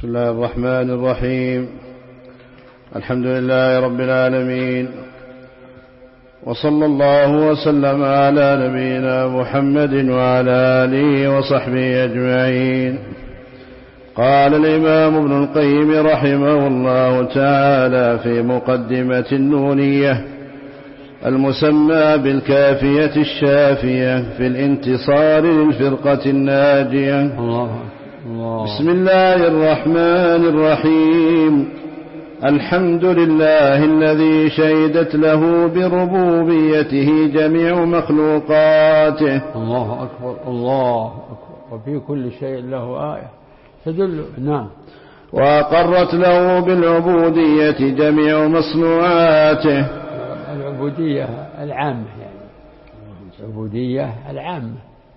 بسم الله الرحمن الرحيم. الحمد لله رب العالمين، وصلى الله وسلم على نبينا محمد وعلى آله وصحبه أجمعين. قال الإمام ابن القيم رحمه الله تعالى في مقدمة النونية المسمى بالكافية الشافية في الانتصار للفرقة الناجية. الله. بسم الله الرحمن الرحيم. الحمد لله الذي شهدت له بربوبيته جميع مخلوقاته. الله أكبر الله أكبر. وفي كل شيء له آية تدل. نعم. وأقرت له بالعبودية جميع مصنوعاته. العبودية العامة، يعني العبودية العامة.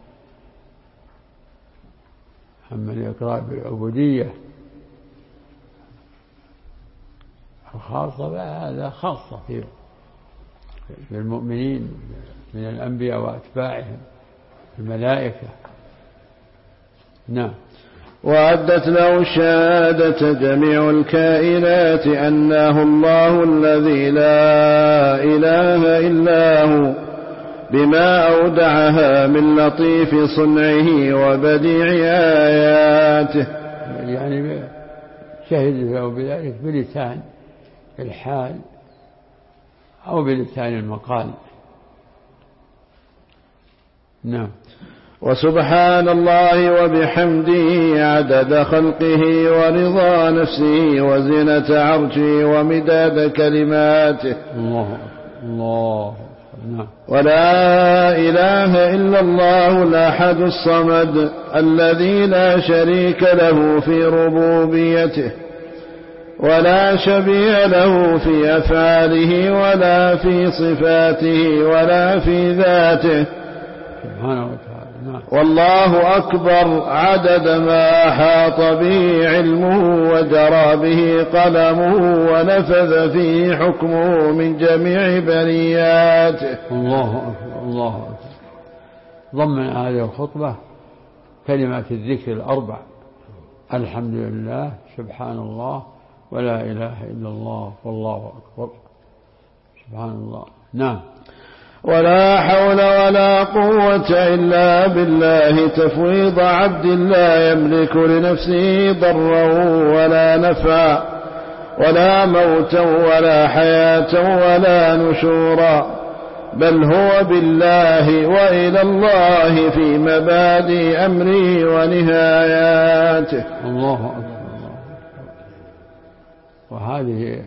أما الإقرار بالعبودية الخاصة هذا خاصة في المؤمنين من الأنبياء وأتباعهم الملائكة. نعم. وأدت له الشهادة جميع الكائنات أنه الله الذي لا إله إلا هو، بما أودعها من لطيف صنعه وبديع آياته. يعني شهد له بذلك بلسان الحال أو بلسان المقال. نعم. وسبحان الله وبحمده عدد خلقه ورضا نفسه وزنة عرشه ومداد كلماته. الله الله. نعم. ولا إله إلا الله الأحد الصمد الذي لا شريك له في ربوبيته ولا شبيه له في أفعاله ولا في صفاته ولا في ذاته سبحانه وتعالى. نعم. والله أكبر عدد ما أحاط به علمه وجرى به قلمه ونفذ فيه حكمه من جميع برياته. الله أكبر الله أكبر. ضمن هذه الخطبة كلمات الذكر الأربع: الحمد لله، سبحان الله، ولا إله إلا الله، والله أكبر. سبحان الله. نعم. ولا حول ولا قوة إلا بالله تفويض عبد لا يملك لنفسه ضرا ولا نفعا ولا موتا ولا حياة ولا نشورا، بل هو بالله وإلى الله في مبادئ أمره ونهاياته. الله أكبر. وهذه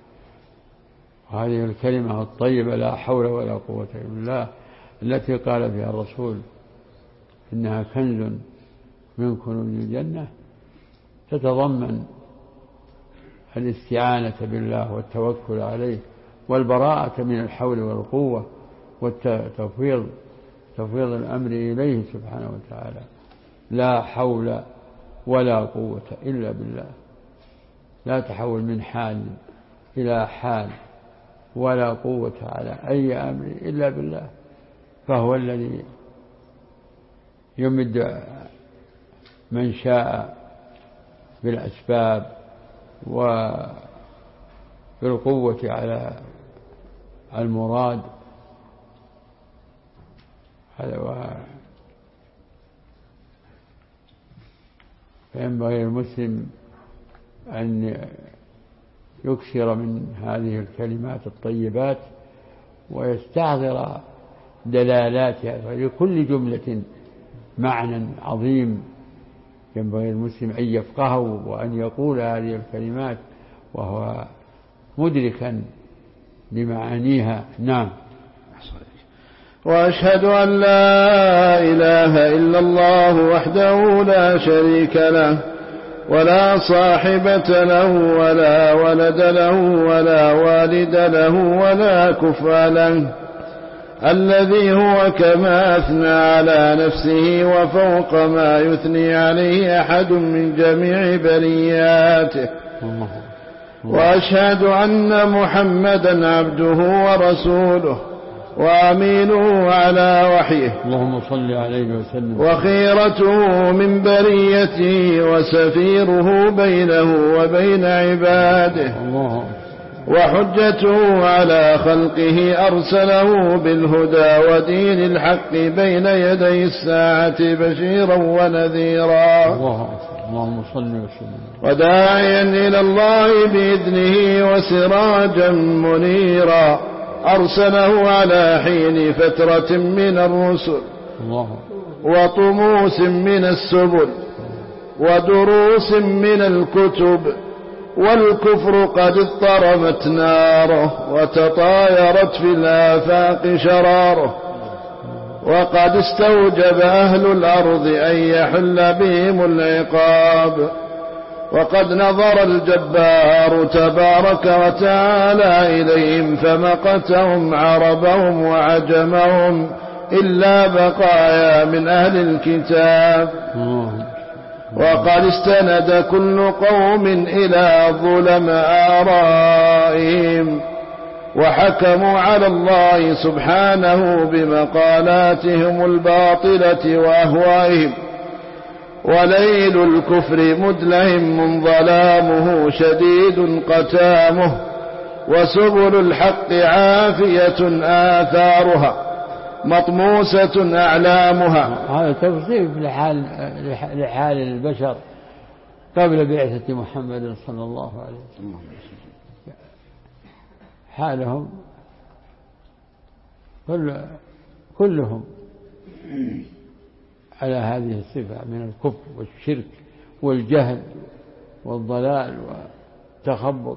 الكلمة الطيبة لا حول ولا قوة إلا بالله التي قال فيها الرسول إنها كنز من كنوز الجنة، تتضمن الاستعانة بالله والتوكل عليه والبراءة من الحول والقوة والتفويض الأمر إليه سبحانه وتعالى. لا حول ولا قوة إلا بالله، لا تحول من حال إلى حال ولا قوة على أي أمر إلا بالله، فهو الذي يمد من شاء بالأسباب وبالقوة على المراد. فينبغي المسلم أن يكثر من هذه الكلمات الطيبات ويستحضر دلالاتها، فلكل جملة معنى عظيم ينبغي المسلم أن يفقهه وأن يقول هذه الكلمات وهو مدركا لمعانيها. نعم. وأشهد أن لا إله إلا الله وحده لا شريك له ولا صاحبة له ولا ولد له ولا والد له ولا كفء له، الذي هو كما أثنى على نفسه وفوق ما يثني عليه أحد من جميع برياته. وأشهد أن محمدا عبده ورسوله وأمينه على وحيه اللهم صل عليه وسلم. وخيرته من بريته وسفيره بينه وبين عباده. الله. وحجته على خلقه أرسله بالهدى ودين الحق بين يدي الساعة بشيرا ونذيرا. اللهم صل وسلم. وداعيا إلى الله بإذنه وسراجا منيرا أرسله على حين فترة من الرسل وطموس من السبل ودروس من الكتب، والكفر قد اضطرمت ناره وتطايرت في الآفاق شراره، وقد استوجب أهل الأرض أن يحل بهم العقاب، وقد نظر الجبار تبارك وتعالى إليهم فمقتهم عربهم وعجمهم إلا بقايا من أهل الكتاب. وقد استند كل قوم إلى ظلم آرائهم وحكموا على الله سبحانه بمقالاتهم الباطلة وأهوائهم، وليل الكفر مدلهم ظلامه شديد قتامه، وسبل الحق عافية آثارها مطموسة أعلامها. هذا توصيف لحال البشر قبل بعثة محمد صلى الله عليه وسلم. حالهم كلهم على هذه الصفة من الكفر والشرك والجهل والضلال والتخبط،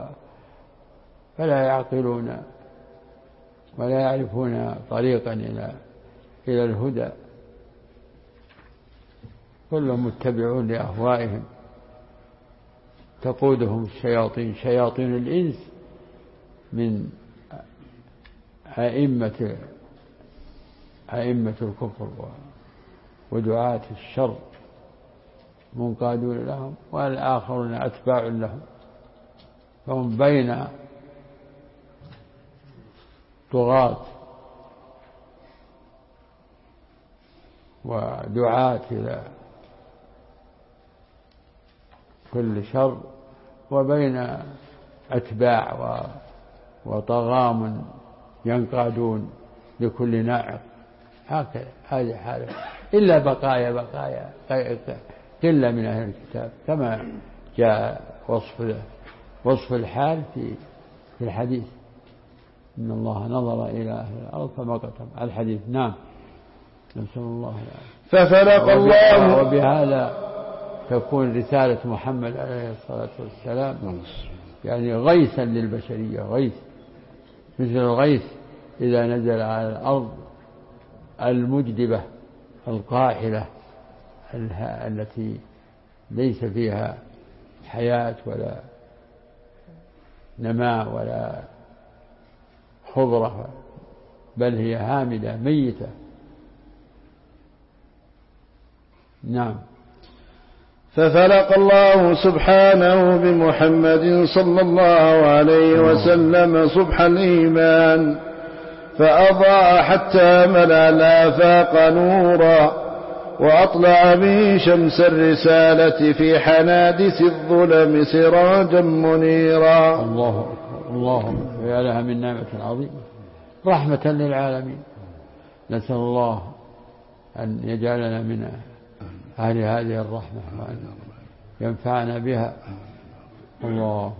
فلا يعقلون ولا يعرفون طريقا إلى الهدى، كلهم متبعون لأهوائهم تقودهم الشياطين، شياطين الإنس من أئمة الكفر ودعاة الشر منقادون لهم، والآخرون أتباع لهم، فهم بين طغاة ودعاة إلى كل شر، وبين أتباع وطغام ينقادون لكل ناعق. هكذا هذه حاله، إلا بقايا قلة من أهل الكتاب، كما جاء وصف الحال في الحديث: إن الله نظر إلى أهل الأرض فمقتهم. الحديث. نعم. نسأل الله ففلق الله. وبهذا تكون رسالة محمد عليه الصلاة والسلام يعني غيثا للبشرية، غيث مثل الغيث إذا نزل على الأرض المجدبة القاحلة التي ليس فيها حياة ولا نماء ولا خضرة، بل هي هامدة ميتة. نعم. ففلق الله سبحانه بمحمد صلى الله عليه وسلم صبح الإيمان، فأضاء حتى ملأ الآفاق نورا، وأطلع به شمس الرسالة في حنادس الظلم سراجا منيرا. الله أكبر. يا لها من نعمة عظيمة، رحمة للعالمين. نسأل الله أن يجعلنا من أهل هذه الرحمة وأن ينفعنا بها. الله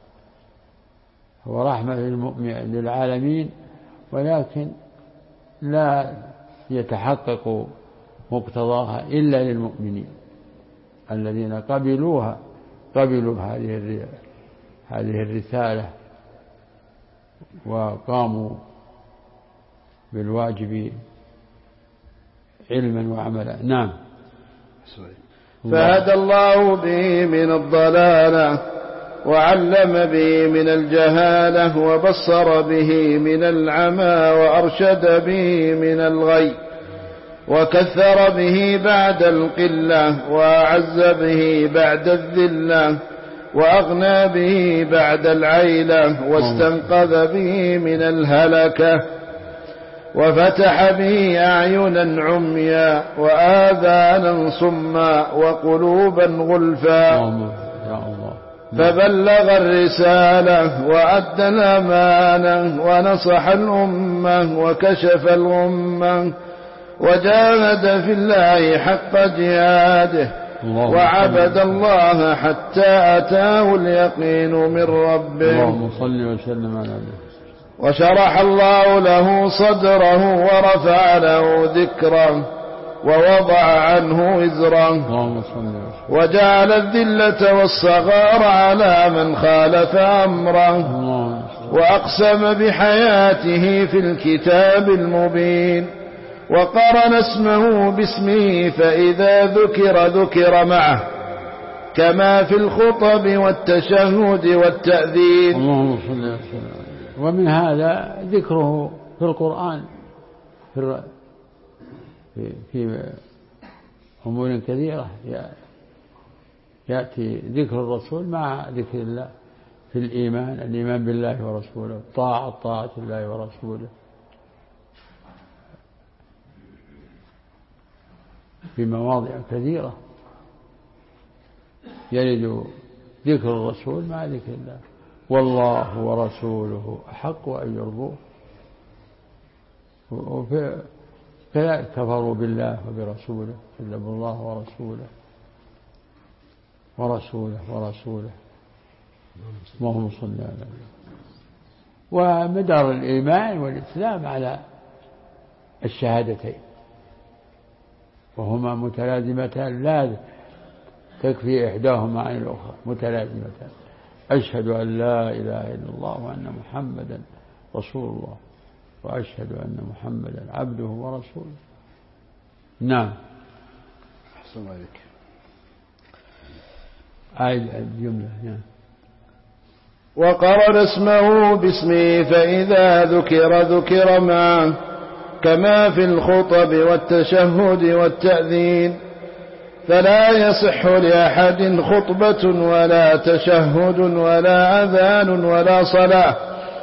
هو رحمة للعالمين، ولكن لا يتحقق مقتضاها إلا للمؤمنين الذين قبلوا هذه الرسالة وقاموا بالواجب علما وعملا. نعم. فهدى الله به من الضلالة، وعلم به من الجهالة، وبصر به من العمى، وأرشد به من الغي، وكثر به بعد القلة، وأعز به بعد الذلة، وأغنى به بعد العيلة، واستنقذ به من الهلكة، وفتح به أعينا عميا وآذانا صما وقلوبا غلفا، فبلغ الرسالة وأدى الأمانة ونصح الأمة وكشف الغمة وجاهد في الله حق جهاده وعبد الله حتى أتاه اليقين من ربه. اللهم صل وسلم على نبينا. وشرح الله له صدره ورفع له ذكره ووضع عنه وزره وجعل الذلة والصغار على من خالف أمره، وأقسم بحياته في الكتاب المبين، وقرن اسمه باسمه فإذا ذكر معه كما في الخطب والتشهد والتأذين. اللهم صل وسلم. ومن هذا ذكره في القرآن في أمور كثيرة يأتي ذكر الرسول مع ذكر الله في الإيمان بالله ورسوله، طاعة الله ورسوله، في مواضع كثيرة يرد ذكر الرسول مع ذكر الله. والله ورسوله أحق أن يرضوه. كذلك كفروا بالله وبرسوله، كذبوا الله ورسوله اللهم صل على النبي. ومدار الإيمان والإسلام على الشهادتين، وهما متلازمتان لا تكفي إحداهما عن الأخرى، متلازمتان. أشهد أن لا إله إلا الله وأن محمدا رسول الله، وأشهد أن محمدا عبده ورسوله. نعم. أحسن عليك. أعيد الجملة. نعم. وقرن اسمه باسمه فإذا ذكر معه كما في الخطب والتشهد والتأذين، فلا يصح لأحد خطبة ولا تشهد ولا أذان ولا صلاة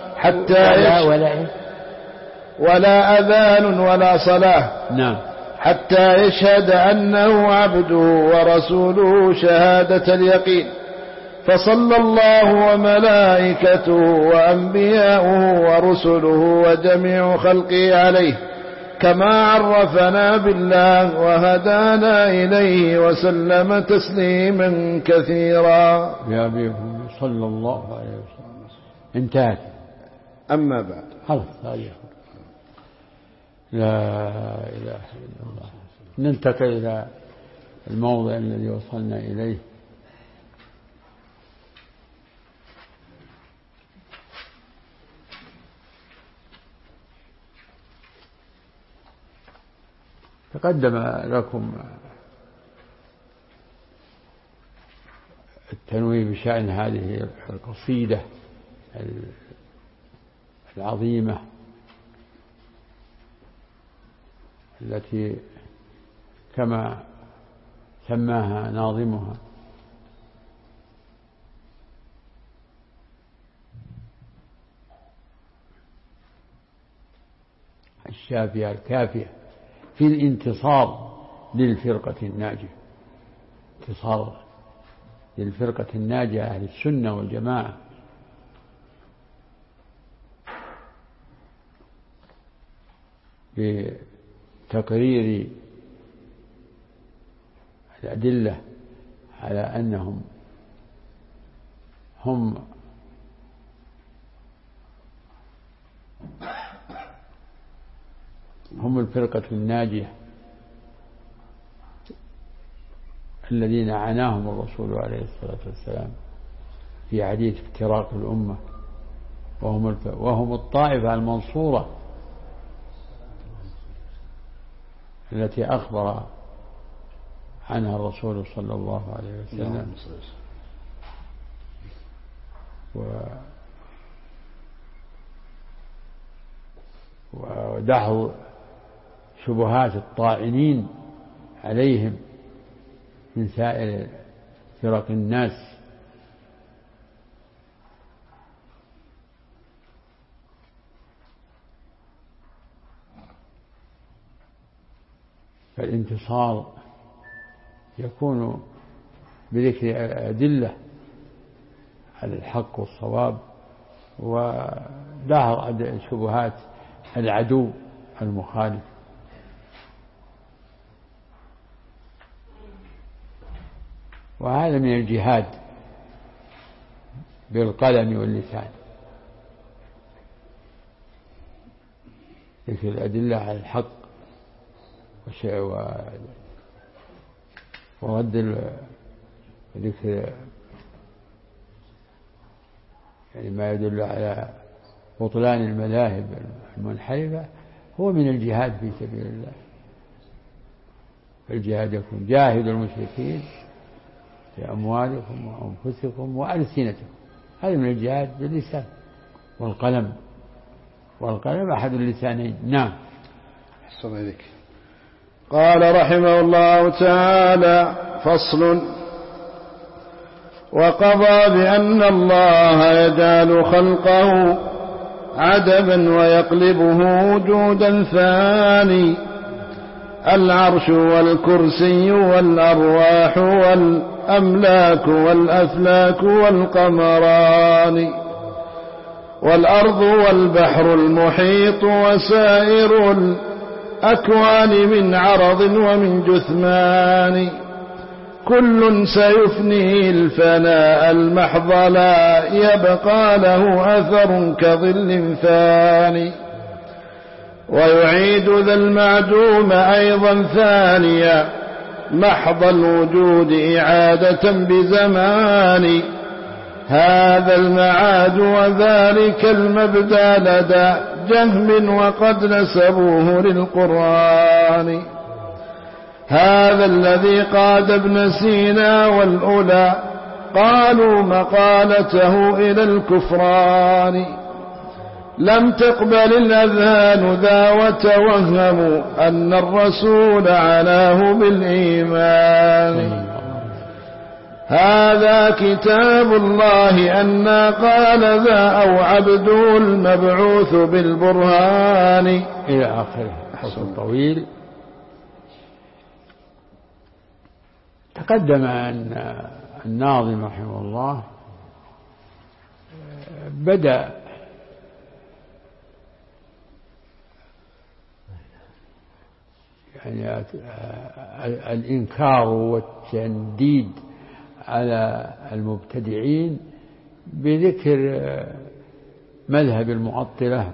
ولا أذان ولا صلاة نعم. حتى يشهد أنه عبده ورسوله شهادة اليقين. فصلى الله وملائكته وأنبياؤه ورسله وجميع خلقه عليه كما عرفنا بالله وهدانا إليه وسلم تسليما كثيرا. يا أبيكم صلى الله عليه وسلم. انتهت. أما بعد، خلاص. لا إله إلا الله. ننتقل إلى الموضع الذي وصلنا إليه. تقدم لكم التنويه بشأن هذه القصيدة العظيمة التي كما سماها ناظمها الشافية الكافية في الانتصار للفرقة الناجية، انتصار للفرقة الناجية أهل السنة والجماعة، بتقرير الأدلة على أنهم هم الفرقة الناجية الذين عناهم الرسول عليه الصلاة والسلام في حديث افتراق الأمة، وهم الطائفة المنصورة التي أخبر عنها الرسول صلى الله عليه وسلم. ودحض شبهات الطاعنين عليهم من سائر فرق الناس. والانتصار يكون بذكر أدلة على الحق والصواب ودهر شبهات العدو المخالف. وهذا من الجهاد بالقلم واللسان، ذكر الأدلة على الحق ورد ذكر يعني ما يدل على بطلان المذاهب المنحرفة هو من الجهاد في سبيل الله. فالجهاد يكون جاهدوا المشركين بأموالكم وأنفسكم وألسنتكم، هذا من الجهاد باللسان والقلم، والقلم أحد اللسانين. نعم. أحسن إليك. قال رحمه الله تعالى: فصل: وقضى بأن الله يجعل خلقه عدما ويقلبه وجودا ثاني، العرش والكرسي والأرواح والأملاك والأفلاك والقمران والأرض والبحر المحيط وسائر الأكوان من عرض ومن جثمان، كل سيفني الفناء المحض لا يبقى له أثر كظل فاني، ويعيد ذا المعدوم أيضا ثانيا محض الوجود إعادة بزمان، هذا المعاد وذلك المبدأ لدى جهم وقد نسبوه للقرآن، هذا الذي قاد ابن سينا والأولى قالوا مقالته إلى الكفران، لم تقبل الأذهان ذا وتوهموا أن الرسول عناه بالإيمان، هذا كتاب الله أن قال ذا أو عبده المبعوث بالبرهان إلى آخره. حصل طويل. تقدم أن الناظم رحمه الله بدأ يعني الإنكار والتنديد على المبتدعين بذكر مذهب المعطلة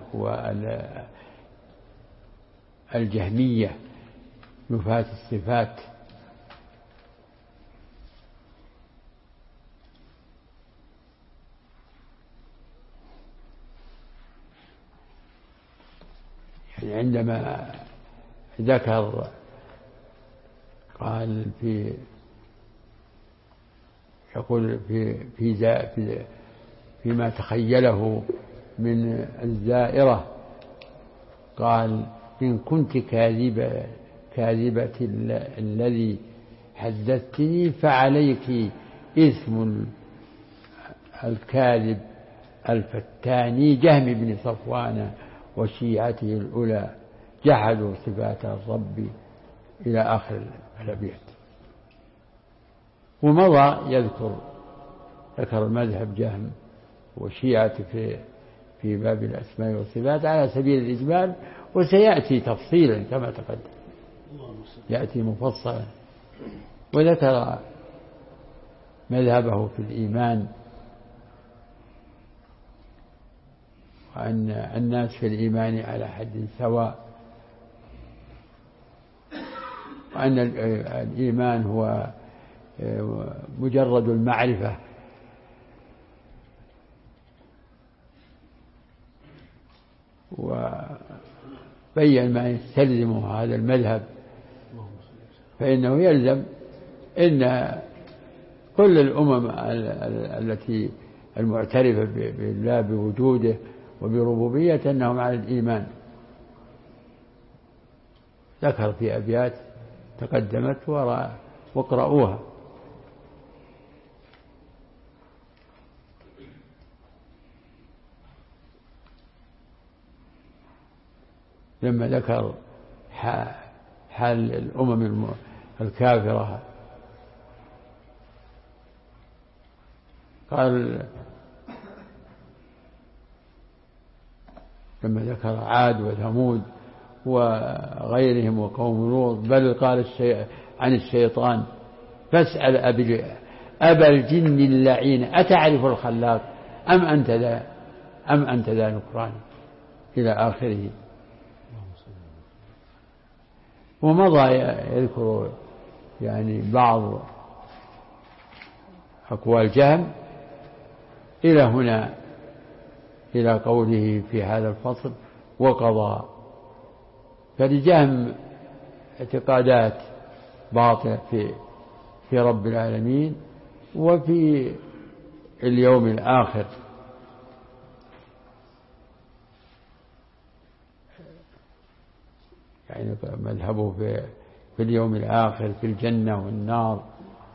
والجهمية نفاة الصفات، يعني عندما ذكر قال يقول فيما تخيله من الزائرة، قال: إن كنت كاذبة الذي حدثتني فعليك إثم الكاذب الفتاني جهم بن صفوان وشيعته الأولى جحدوا صفات الرب إلى آخر الأبيات. ومضى ذكر مذهب جهم وشيعة في باب الأسماء والصفات على سبيل الإجمال، وسيأتي تفصيلا كما تقدم، يأتي مفصلا. وذكر مذهبه في الإيمان، وأن الناس في الإيمان على حد سواء، وأن الإيمان هو مجرد المعرفة، وبين ما يستلزمه هذا المذهب، فإنه يلزم إن كل الأمم التي المعترفة بالله بوجوده وبربوبيته أنهم على الإيمان. ذكر في أبيات تقدمت واقرأوها. لما ذكر حال الأمم الكافرة. قال لما ذكر عاد وثمود وغيرهم وقوم لوط، بل قال عن الشيطان فاسأل أبا الجن اللعين أتعرف الخلاق أم أنت ذا نكران إلى آخره. ومضى يذكر يعني بعض أقوال جهم إلى هنا، إلى قوله في هذا الفصل وقضى. فلجهم اعتقادات باطلة في رب العالمين وفي اليوم الآخر. يعني مذهبه في اليوم الآخر، في الجنة والنار.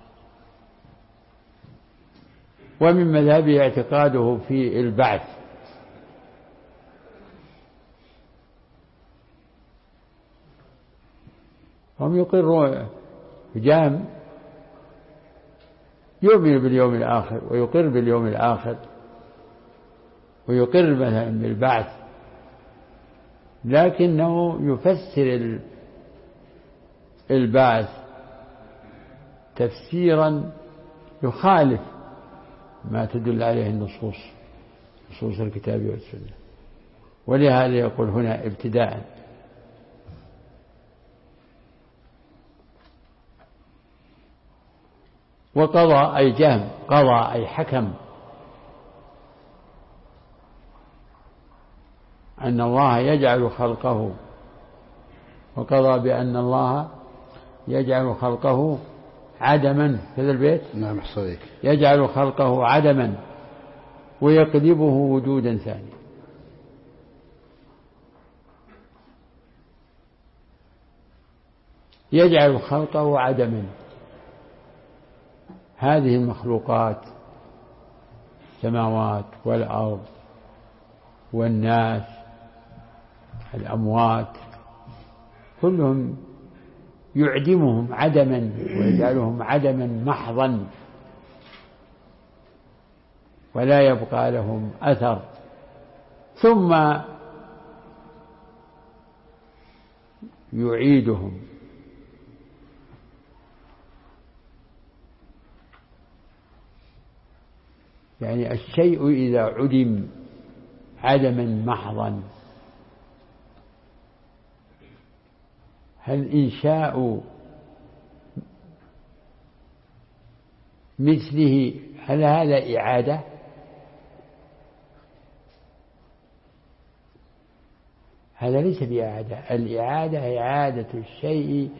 ومن مذهبه اعتقاده في البعث، هم يقرون جهم يؤمن باليوم الآخر ويقر باليوم الآخر ويقر مثلا بالبعث، لكنه يفسر البعث تفسيرا يخالف ما تدل عليه نصوص الكتاب والسنة. ولهذا يقول هنا ابتداء وقضى أي جهم، قضى أي حكم، أن الله يجعل خلقه، وقضى بأن الله يجعل خلقه عدما. هذا البيت نعم صحيح. يجعل خلقه عدما ويقلبه وجودا ثانيا. يجعل خلقه عدما، هذه المخلوقات السماوات والأرض والناس الأموات كلهم يعدمهم عدما ويجعلهم عدما محضا ولا يبقى لهم أثر، ثم يعيدهم. يعني الشيء إذا عدم عدما محضا، هل إنشاء مثله هل هذا إعادة؟ هذا ليس بإعادة. الإعادة إعادة الشيء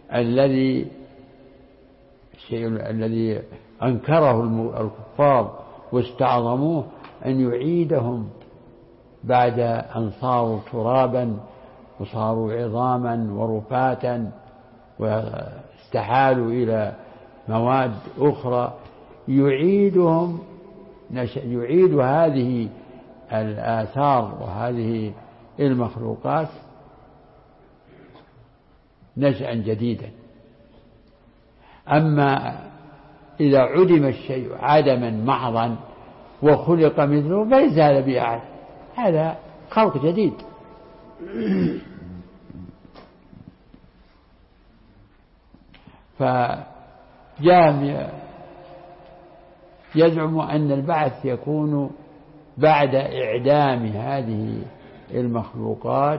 الذي أنكره الكفار واستعظموه، أن يعيدهم بعد أن صاروا ترابا وصاروا عظاما ورفاتا واستحالوا إلى مواد أخرى، يعيدهم يعيد هذه الآثار وهذه المخلوقات نشأ جديدا. أما إذا عدم الشيء عدما محضا وخلق مثله فليس هذا بإعادة، هذا خلق جديد. فجهم يزعم أن البعث يكون بعد إعدام هذه المخلوقات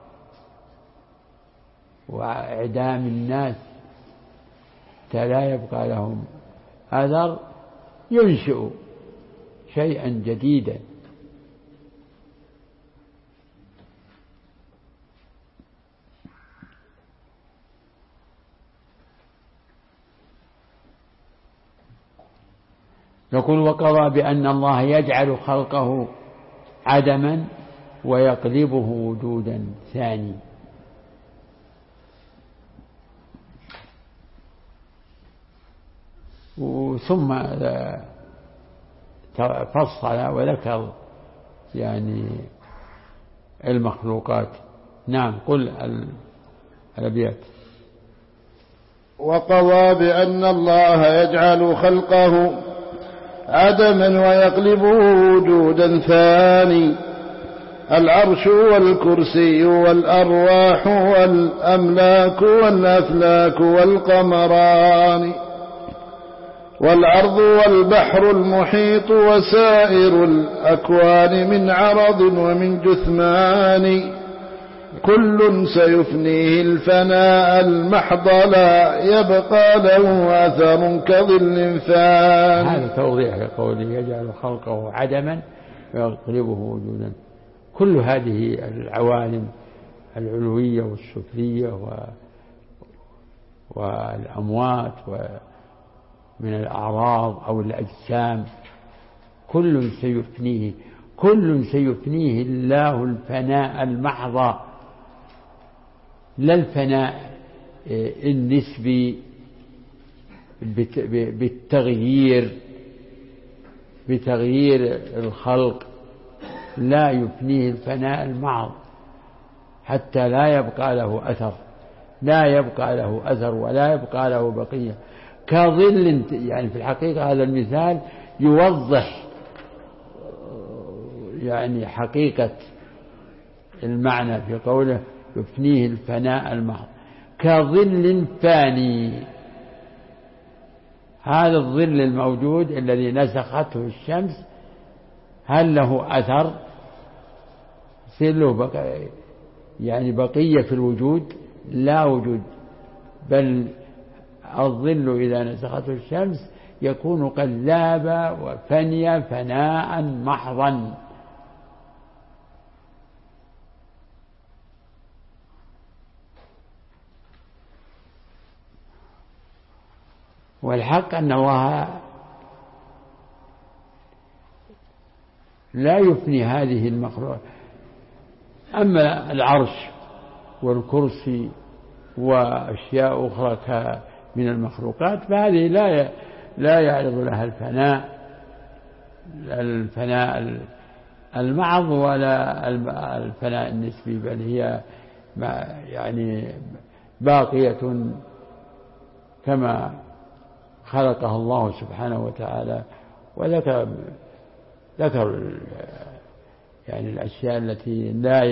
وإعدام الناس حتى لا يبقى لهم أثر، ينشئ شيئا جديدا. يقول وقضى بأن الله يجعل خلقه عدما ويقلبه وجودا ثاني. ثم فصل وذكر يعني المخلوقات. نعم قل الأبيات. وقضى بأن الله يجعل خلقه عدما ويقلبه وجودا ثاني: العرش والكرسي والأرواح والأملاك والأفلاك والقمران والأرض والبحر المحيط وسائر الأكوان من عرض ومن جثمان، كل سيفنيه الفناء المحض لا يبقى له أثر كظل فان. هذا توضيح لقوله يجعل خلقه عدما ويقلبه وجودا. كل هذه العوالم العلوية والسفلية والأموات ومن الأعراض أو الأجسام كل سيفنيه الله الفناء المحض، لا الفناء النسبي بتغيير الخلق، لا يفنيه الفناء المحض حتى لا يبقى له أثر ولا يبقى له بقية، كظل. يعني في الحقيقة هذا المثال يوضح يعني حقيقة المعنى في قوله يفنيه الفناء المحض، كظل فاني. هذا الظل الموجود الذي نسخته الشمس هل له أثر؟ يصير له يعني بقية في الوجود؟ لا وجود، بل الظل إذا نسخته الشمس يكون قد ذاب وفني فناء محضا. والحق أن الله لا يفني هذه المخلوقات. أما العرش والكرسي وأشياء أخرى من المخلوقات فهذه لا يعرض لها الفناء المعض ولا الفناء النسبي، بل هي يعني باقية كما خلقها الله سبحانه وتعالى. وذكر يعني الأشياء التي لا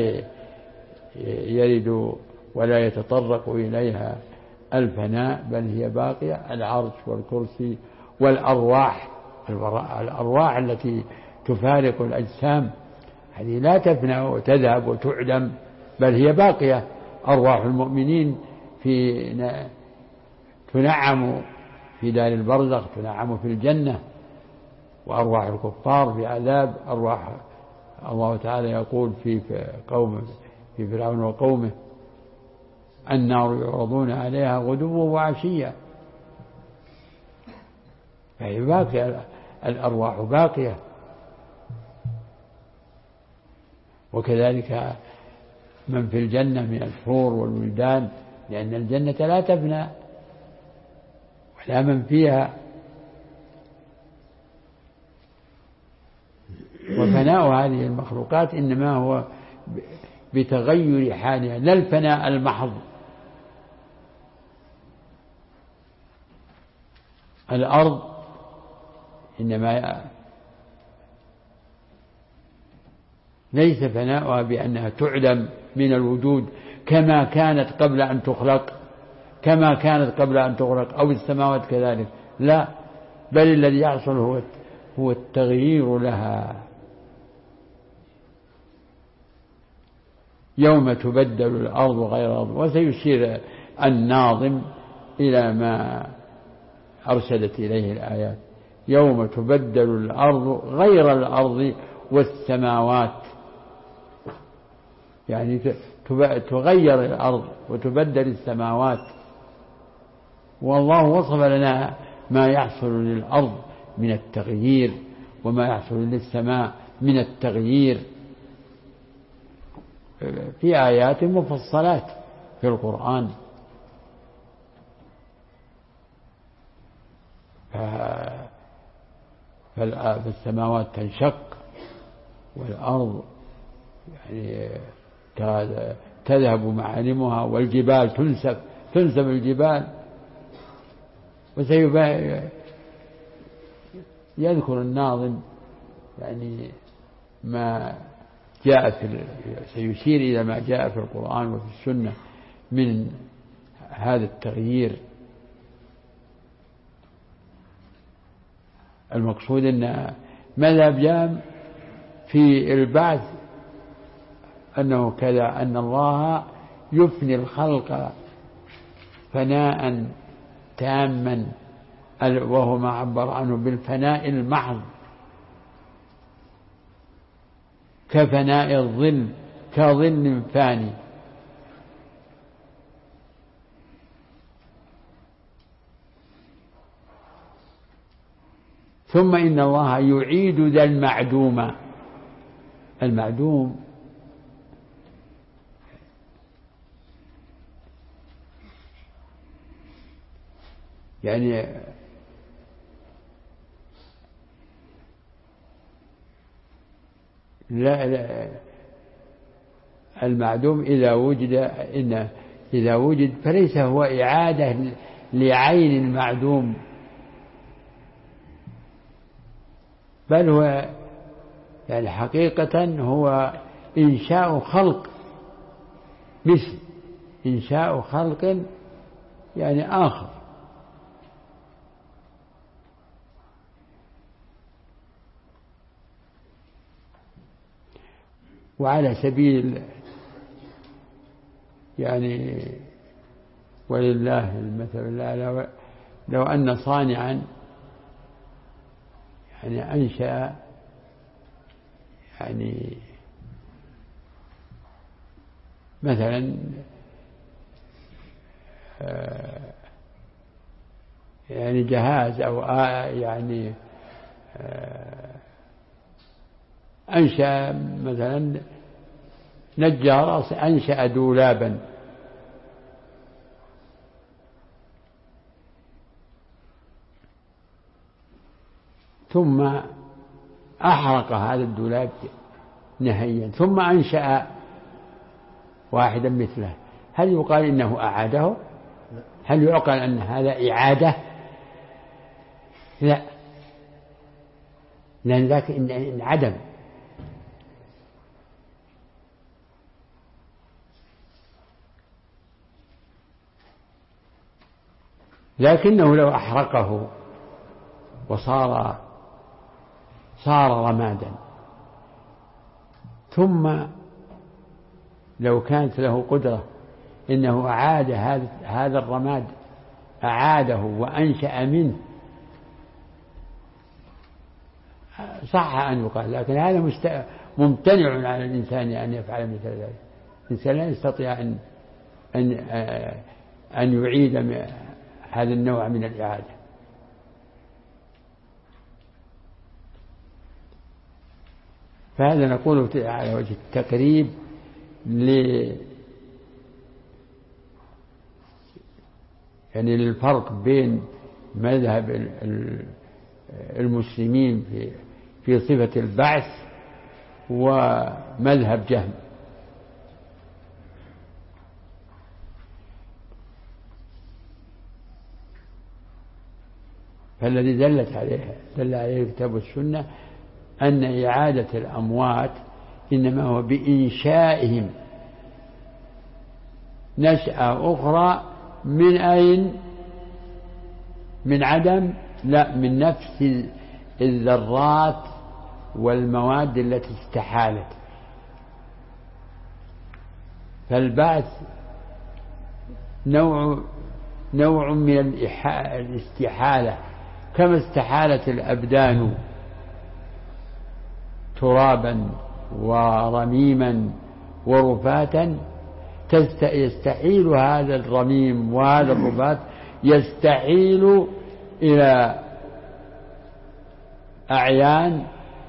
يرد ولا يتطرق إليها الفناء بل هي باقية: العرش والكرسي والأرواح. الأرواح التي تفارق الأجسام هذه لا تفنى وتذهب وتعدم بل هي باقية. أرواح المؤمنين تنعم في دار البرزخ، تنعم في الجنة، وأرواح الكفار في عذاب. أرواح الله تعالى يقول في فرعون وقومه: النار يعرضون عليها غدوا وعشيا. فهي باقية، الأرواح باقية. وكذلك من في الجنة من الحور والولدان، لأن الجنة لا تفنى ولا من فيها. وفناء هذه المخلوقات إنما هو بتغير حالها، لا الفناء المحض. الأرض إنما ليس فناؤها بأنها تعدم من الوجود كما كانت قبل أن تخلق، أو السماوات كذلك، لا، بل الذي يحصل هو التغيير لها. يوم تبدل الأرض غير الأرض. وسيشير الناظم إلى ما أرشدت إليه الآيات: يوم تبدل الأرض غير الأرض والسماوات، يعني تغير الأرض وتبدل السماوات. والله وصف لنا ما يحصل للأرض من التغيير وما يحصل للسماء من التغيير في آيات مفصلات في القرآن. فالسماوات تنشق والأرض يعني تذهب معالمها، والجبال تنسف الجبال يذكر الناظم يعني ما جاء سيشير إلى ما جاء في القرآن وفي السنة من هذا التغيير. المقصود أن مذهب جام في البعث أنه كذا، أن الله يفني الخلق فناء تاما، وهو ما عبر عنه بالفناء المحض، كفناء الظل، كظل فاني. ثم إن الله يعيد ذا المعدوم. المعدوم يعني لا المعدوم إذا وجد فليس هو إعادة لعين المعدوم، بل هو يعني حقيقة هو إنشاء خلق، مثل إنشاء خلق يعني آخر. وعلى سبيل يعني ولله المثل الأعلى، لو أن صانعا يعني أنشأ يعني مثلا يعني جهاز أو يعني أنشأ مثلا نجار أنشأ دولابا، ثم أحرق هذا الدولاب نهائيا، ثم أنشأ واحدا مثله، هل يقال إنه أعاده؟ هل يعقل أن هذا إعادة؟ لا، لأن ذاك انعدم. لكنه لو أحرقه وصار رمادا، ثم لو كانت له قدرة إنه أعاد هذا الرماد، أعاده وأنشأ منه، صح أن يقال، لكن هذا ممتنع على الإنسان أن يفعل مثل ذلك. الإنسان لا يستطيع أن يعيد هذا النوع من الإعادة. فهذا نقوله على وجه التقريب يعني للفرق بين مذهب المسلمين في صفة البعث ومذهب جهم. فالذي دل عليه الكتاب والسنة أن إعادة الأموات إنما هو بإنشائهم نشأة أخرى. من أين؟ من عدم؟ لا، من نفس الذرات والمواد التي استحالت. فالبعث نوع من الاستحالة، كما استحالت الأبدان ترابا ورميما ورفاتا، يستحيل هذا الرميم وهذا الرفات يستحيل إلى أعيان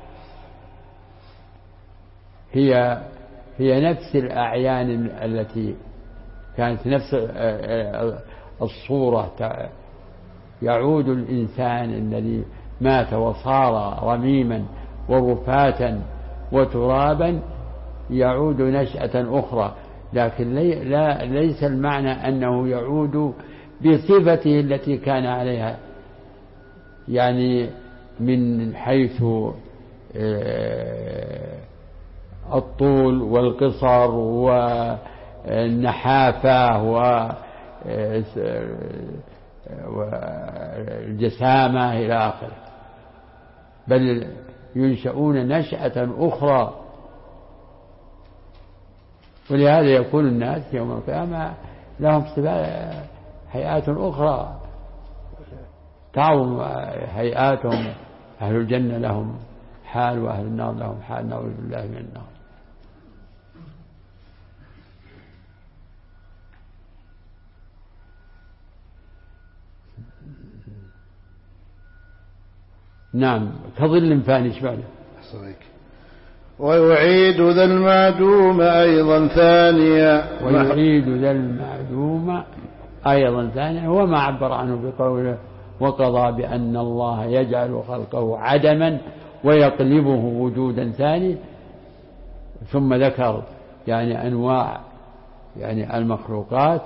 هي نفس الأعيان التي كانت نفس الصورة. يعود الإنسان الذي مات وصار رميما ورفاتا وترابا يعود نشأة أخرى، لكن ليس المعنى أنه يعود بصفته التي كان عليها، يعني من حيث الطول والقصر والنحافة والجسامة إلى آخره، بل ينشؤون نشأة أخرى. ولهذا يكون الناس يوم القيامة لهم هيئات أخرى تعظم هيئاتهم. أهل الجنة لهم حال وأهل النار لهم حال، نعوذ بالله من النار. نعم، كظل فاني شباله. ويعيد ذا المعدوم أيضا ثانيا. ويعيد ذا المعدوم أيضا ثانيا هو ما عبر عنه بقوله وقضى بأن الله يجعل خلقه عدما ويقلبه وجودا ثاني. ثم ذكر يعني أنواع يعني المخلوقات،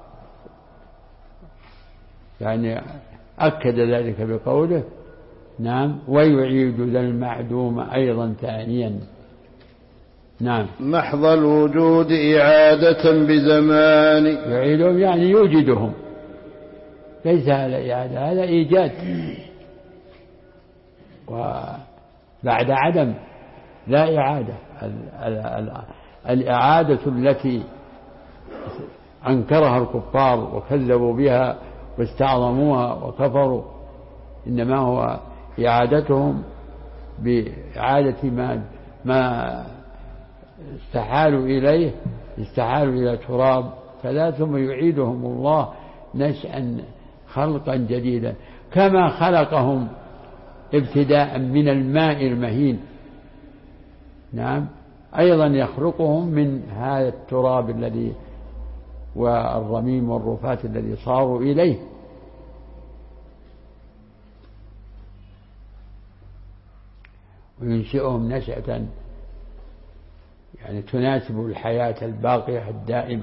يعني أكد ذلك بقوله نعم ويعيد ذا المعدوم أيضا ثانيا. نعم، محض الوجود إعادة بزمان. يعيدهم يعني يوجدهم، ليس هذا إعادة، هذا إيجاد، وبعد عدم لا إعادة. الإعادة التي أنكرها الكفار وكذبوا بها واستعظموها وكفروا، إنما هو إعادتهم بإعادة ما استحالوا إليه، استحالوا إلى تراب كذا، ثم يعيدهم الله نشأ خلقا جديدا كما خلقهم ابتداء من الماء المهين. نعم، أيضا يخلقهم من هذا التراب الذي والرميم والرفات الذي صاروا إليه. وينشئهم نشأة يعني تناسب الحياة الباقية الدائمة.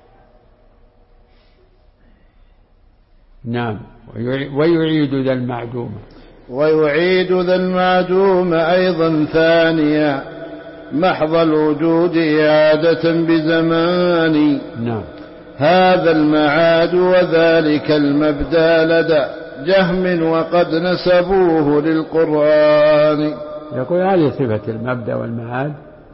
نعم، ويعيد ذا المعدوم. ويعيد ذا المعدوم أيضا ثانيا محض الوجود إعادة بزمان. نعم، هذا المعاد وذلك المبدأ لدى جهم وقد نسبوه للقرآن. يقول هذه صفة المبدأ والمعاد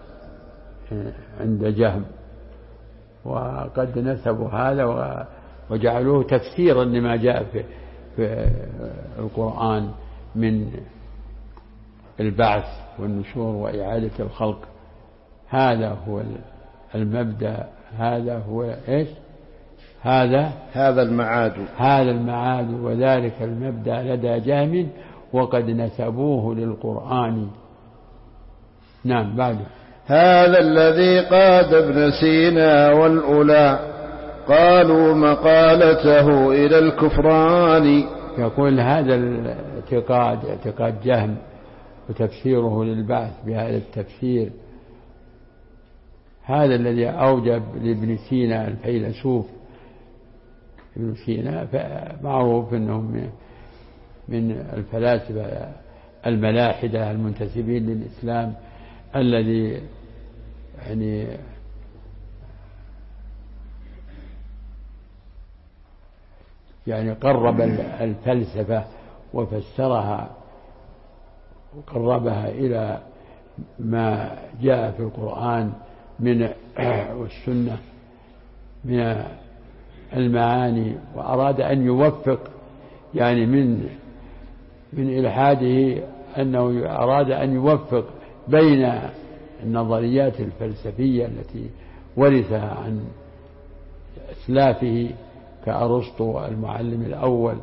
عند جهم، وقد نسبوا هذا وجعلوه تفسيرا لما جاء في القرآن من البعث والنشور وإعادة الخلق. هذا هو المبدأ، هذا هو إيش؟ هذا المعاد وذلك المبدأ لدى جهم وقد نسبوه للقرآن. نعم، بعده هذا الذي قاد ابن سينا والأولى قالوا مقالته إلى الكفران. يقول هذا الاعتقاد اعتقاد جهم وتفسيره للبعث بهذا التفسير، هذا الذي أوجب لابن سينا الفيلسوف. ابن سينا معروف أنهم من الفلاسفة الملاحدة المنتسبين للإسلام، الذي يعني قرب الفلسفة وفسرها وقربها إلى ما جاء في القرآن من والسنة من المعاني، وأراد أن يوفق يعني من إلحاده أنه أراد أن يوفق بين النظريات الفلسفية التي ورثها عن أسلافه كأرسطو المعلم الأول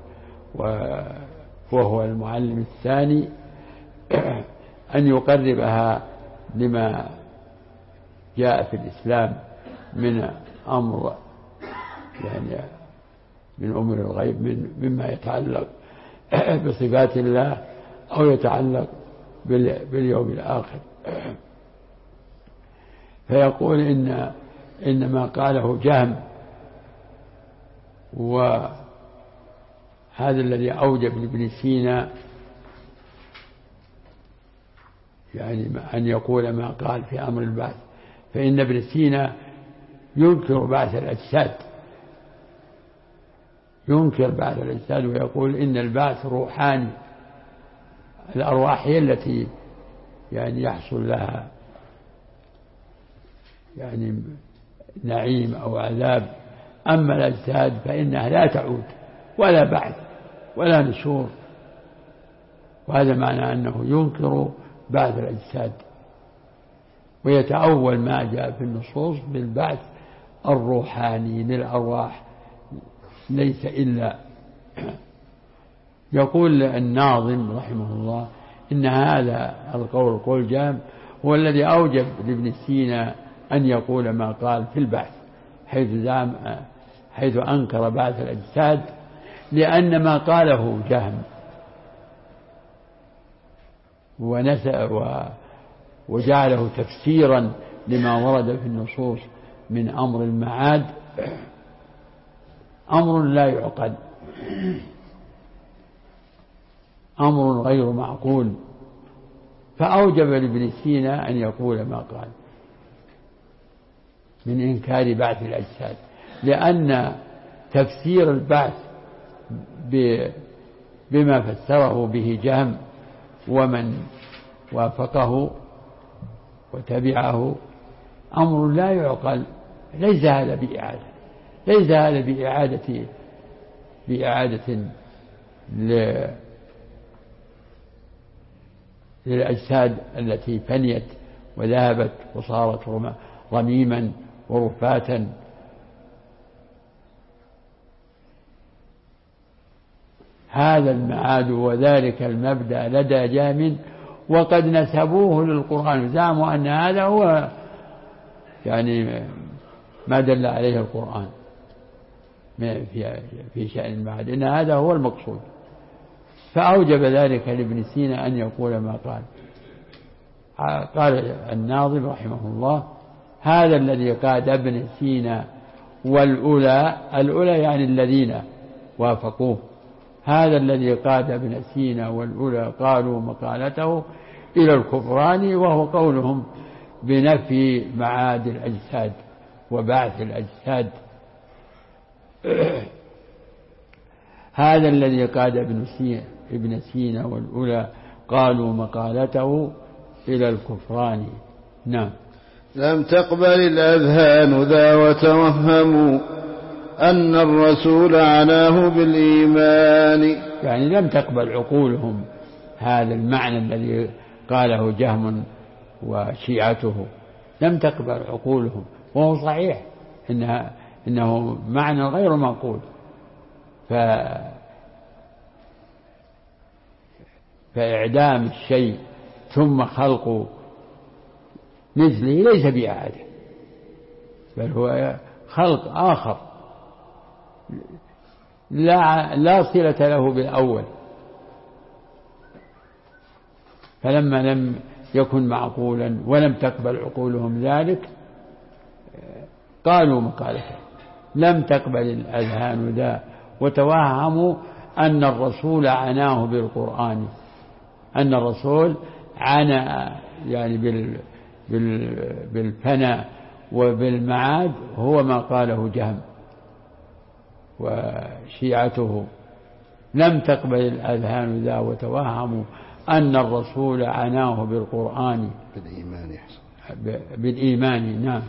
وهو المعلم الثاني، أن يقربها لما جاء في الإسلام من أمر يعني من أمور الغيب، مما يتعلق بصفات الله أو يتعلق باليوم الآخر. فيقول إن ما قاله جهم هذا الذي أوجب لابن سينا يعني أن يقول ما قال في أمر البعث، فإن ابن سينا ينكر بعث الأجساد، ينكر بعث الأجساد ويقول إن البعث روحاني، الأرواح هي التي يعني يحصل لها يعني نعيم أو عذاب، أما الأجساد فإنها لا تعود ولا بعث ولا نشور. وهذا معنى أنه ينكر بعث الأجساد ويتأول ما جاء في النصوص بالبعث الروحاني للأرواح ليس إلا. يقول الناظم رحمه الله إن هذا القول قول جام هو الذي أوجب لابن سينا أن يقول ما قال في البعث، حيث أنكر بعث الأجساد، لأن ما قاله جهم وجعله تفسيرا لما ورد في النصوص من أمر المعاد أمر لا يعقل، أمر غير معقول، فأوجب لابن سينا أن يقول ما قال من إنكار بعث الأجساد، لأن تفسير البعث بما فسره به جهم ومن وافقه وتبعه أمر لا يعقل، ليس هذا بإعادة، ليس هذا بإعادة للأجساد التي فنيت وذهبت وصارت رميما ورفاتا. هذا المعاد وذلك المبدأ لدى جهم وقد نسبوه للقرآن، زعموا أن هذا هو يعني ما دل عليه القرآن في شأن المعاد، إن هذا هو المقصود، فأوجب ذلك لابن سينا أن يقول ما قال. قال الناظم رحمه الله هذا الذي قاد ابن سينا والأولى يعني الذين وافقوه، هذا الذي قاد ابن سينا والأولى قالوا مقالته إلى الكفران، وهو قولهم بنفي معاد الأجساد وبعث الأجساد. هذا الذي قاد ابن سينا والأولى قالوا مقالته إلى الكفران. نعم. لم تقبل الأذهان ذا وتوهموا أن الرسول عناه بالإيمان، يعني لم تقبل عقولهم هذا المعنى الذي قاله جهم وشيعته، لم تقبل عقولهم، وهو صحيح إنه معنى غير معقول. فإعدام الشيء ثم خلق مثله ليس بإعادة، بل هو خلق آخر لا صلة له بالأول. فلما لم يكن معقولا ولم تقبل عقولهم ذلك قالوا مقالته. لم تقبل الأذهان ذا وتوهموا أن الرسول عناه بالقرآن، أن الرسول عنا يعني بالفناء وبالمعاد هو ما قاله جهم وشيعته. لم تقبل الأذهان ذا وتوهموا أن الرسول عناه بالقرآن بالإيمان. نعم.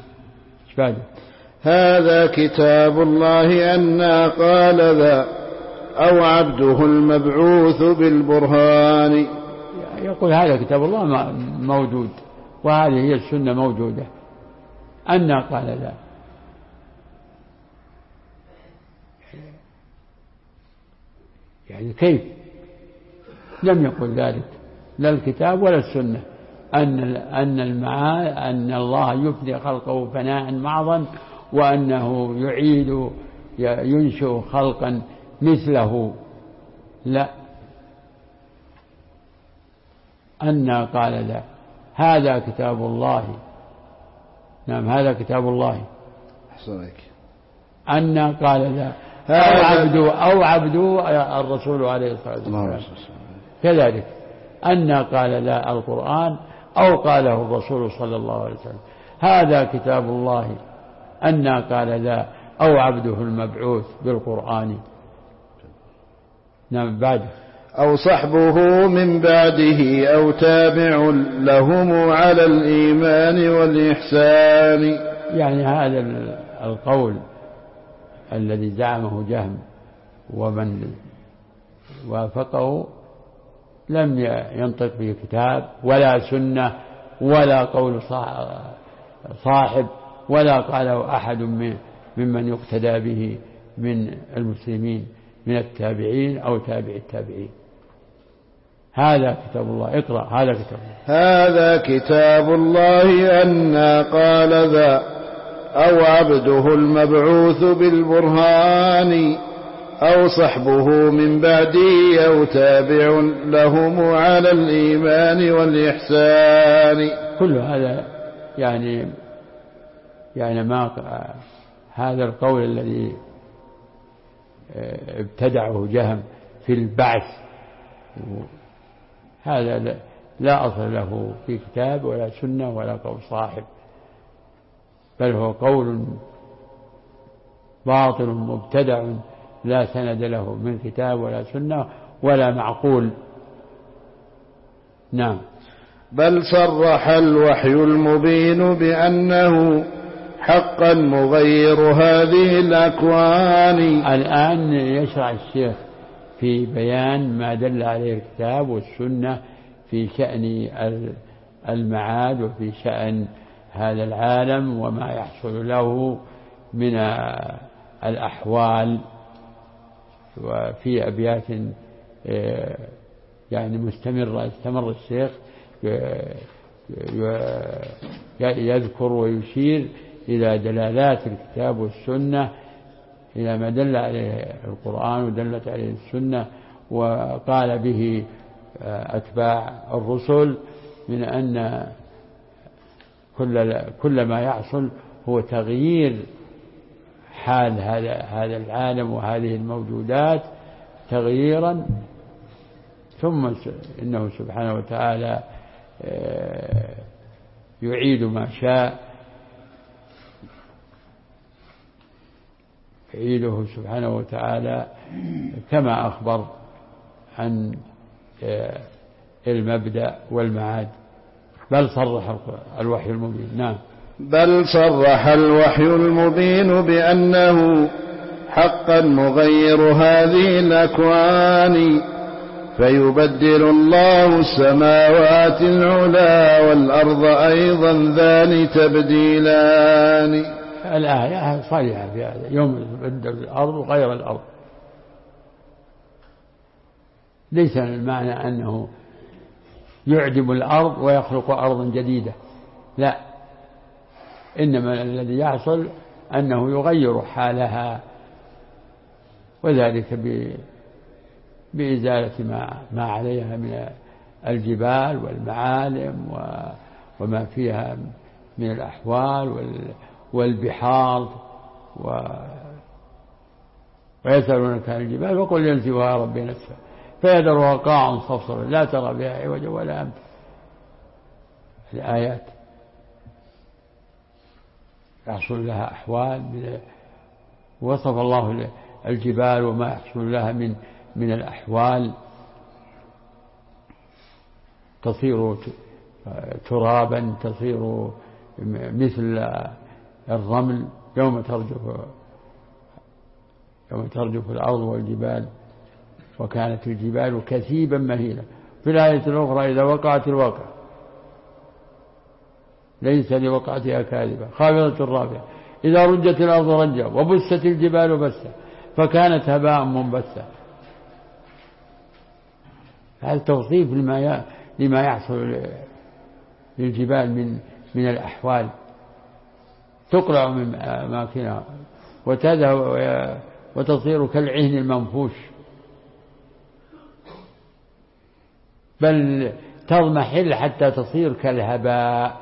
هذا كتاب الله أنا قال ذا أو عبده المبعوث بالبرهان. يقول هذا كتاب الله موجود وهذه هي السنة موجودة، أنا قال ذا. يعني كيف؟ لم يقل ذلك لا الكتاب ولا السنة، أن الله يفني خلقه فناء معظا، وأنه ينشئ خلقا مثله. لا، أن قال ذا هذا كتاب الله. نعم، هذا كتاب الله. أحسنك. أن قال ذا أو عبدو الرسول عليه الصلاة والسلام كذلك، أن قال لا القرآن أو قاله الرسول صلى الله عليه وسلم. هذا كتاب الله، أن قال لا أو عبده المبعوث بالقرآن. نعم. بعد أو صحبه من بعده أو تابع لهم على الإيمان والإحسان. يعني هذا القول الذي زعمه جهم ومن وافقه لم ينطق به كتاب ولا سنة ولا قول صاحب ولا قاله أحد ممن يقتدى به من المسلمين من التابعين أو تابع التابعين. هذا كتاب الله. اقرأ. هذا كتاب الله. هذا كتاب الله أن قال ذا أو عبده المبعوث بالبرهان أو صحبه من بعده أو تابع لهم على الإيمان والإحسان. كل هذا يعني ما هذا القول الذي ابتدعه جهم في البعث، هذا لا أصل له في كتاب ولا سنة ولا قول صاحب، بل هو قول باطل مبتدع لا سند له من كتاب ولا سنة ولا معقول. نعم. بل صرح الوحي المبين بأنه حقا مغير هذه الأكوان. الآن يشرع الشيخ في بيان ما دل عليه الكتاب والسنة في شأن المعاد وفي شأن هذا العالم وما يحصل له من الأحوال. وفي أبيات يعني مستمرة استمر الشيخ يذكر ويشير إلى دلالات الكتاب والسنة، إلى ما دل عليه القرآن ودلت عليه السنة وقال به أتباع الرسل، من أن كل ما يحصل هو تغيير حال هذا العالم وهذه الموجودات تغييرا، ثم إنه سبحانه وتعالى يعيد ما شاء، يعيده سبحانه وتعالى كما أخبر عن المبدأ والمعاد. بل صرح الوحي المبين. نعم. بل صرح الوحي المبين بأنه حقا مغير هذه الأكوان، فيبدل الله السماوات العلا والأرض أيضا ذان تبديلان. الآية صريحة في هذا، يوم تبدل الأرض غير الأرض. ليس المعنى أنه يعدم الأرض ويخلق أرضا جديدة، لا، إنما الذي يحصل أنه يغير حالها، وذلك بإزالة ما عليها من الجبال والمعالم وما فيها من الأحوال والبحار. ويسألونك عن الجبال وقل ينسفها ربي نسفا فيذرها قاعا صفصفا لا ترى بها عوجا ولا أمتا. الآيات يحصل لها أحوال وصف الله الجبال وما يحصل لها من الأحوال، تصير ترابا، تصير مثل الرمل يوم ترجف الأرض والجبال، وكانت الجبال كثيبا مهيلا. في الآية الأخرى إذا وقعت الواقعة ليس لوقعتها كاذبة خافضة رافعة إذا رجت الأرض رجا وبست الجبال بسا فكانت هباء منبثا. هذا توصيف لما يحصل للجبال من الأحوال، تقلع من أماكنها وتذهب وتصير كالعهن المنفوش، بل تضمحل حتى تصير كالهباء،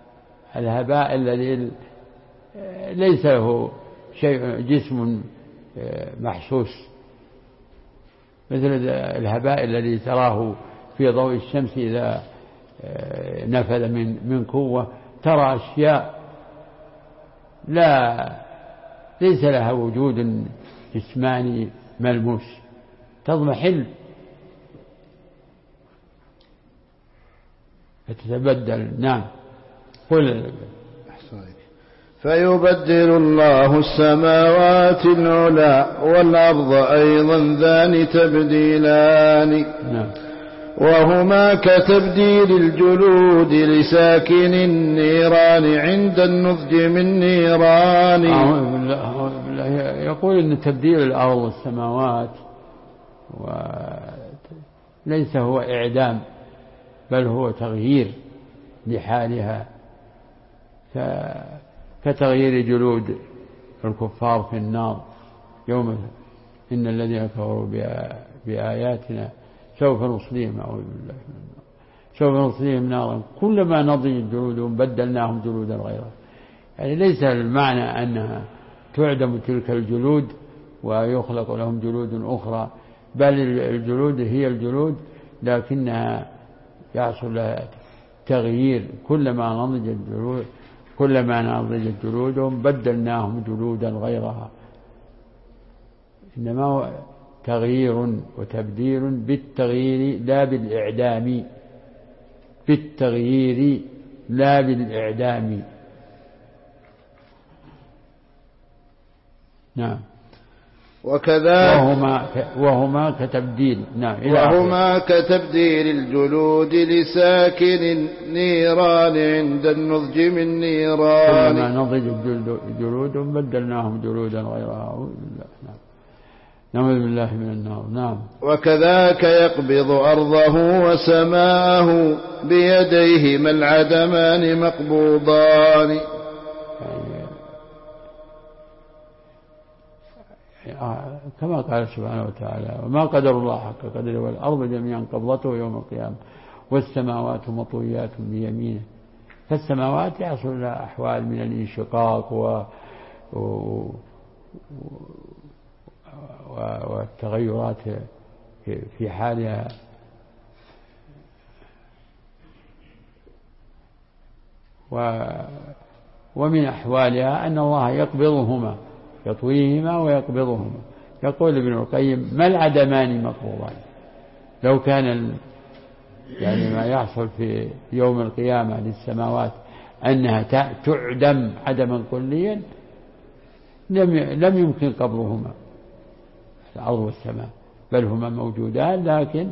الهباء الذي ليس له شيء جسم محسوس، مثل الهباء الذي تراه في ضوء الشمس إذا نفذ من قوة، ترى أشياء ليس لها وجود جسماني ملموس، تضمحل فتتبدل. نعم. قل. فيبدل الله السماوات العلى والأرض أيضا ذان تبديلان. نعم. وهما كتبديل الجلود لساكن النيران عند النضج من نيران. يقول إن تبديل الأرض والسماوات ليس هو إعدام، بل هو تغيير لحالها، كتغيير جلود الكفار في النار يوم إن الذين كفروا بآياتنا سوف نصليهم، أعوذ بالله من النار، سوف نصليهم نارا كلما نضجت جلودهم بدلناهم جلودا غيرها. يعني ليس المعنى أنها تعدم تلك الجلود ويخلق لهم جلود أخرى، بل الجلود هي الجلود، لكنها يحصل لها تغيير كلما نضجت جلودهم بدلناهم جلودا غيرها. إنما هو تغيير وتبديل بالتغيير لا بالإعدام، بالتغيير لا بالإعدام. نعم. وهما كتبديل. نعم. وهما كتبديل الجلود لساكن النيران عند النضج من نيران. كلما نضجت جلود بدلناهم جلودا غيرها. نعوذ بالله من النار. نعم. وكذاك يقبض أرضه وسماءه بيديهما العدمان مقبوضان. كما قال سبحانه وتعالى: وما قدر الله حق قدره والأرض جميعا قبضته يوم القيامة والسماوات مطويات بيمينه. فالسماوات يحصل لها أحوال من الانشقاق والتغيرات في حالها، ومن أحوالها أن الله يقبضهما، يطويهما ويقبضهما. يقول ابن القيم: ما العدمان مقبوضان؟ لو كان يعني ما يحصل في يوم القيامة للسماوات أنها تعدم عدما كليا لم يمكن قبضهما الأرض والسماء، بل هما موجودان، لكن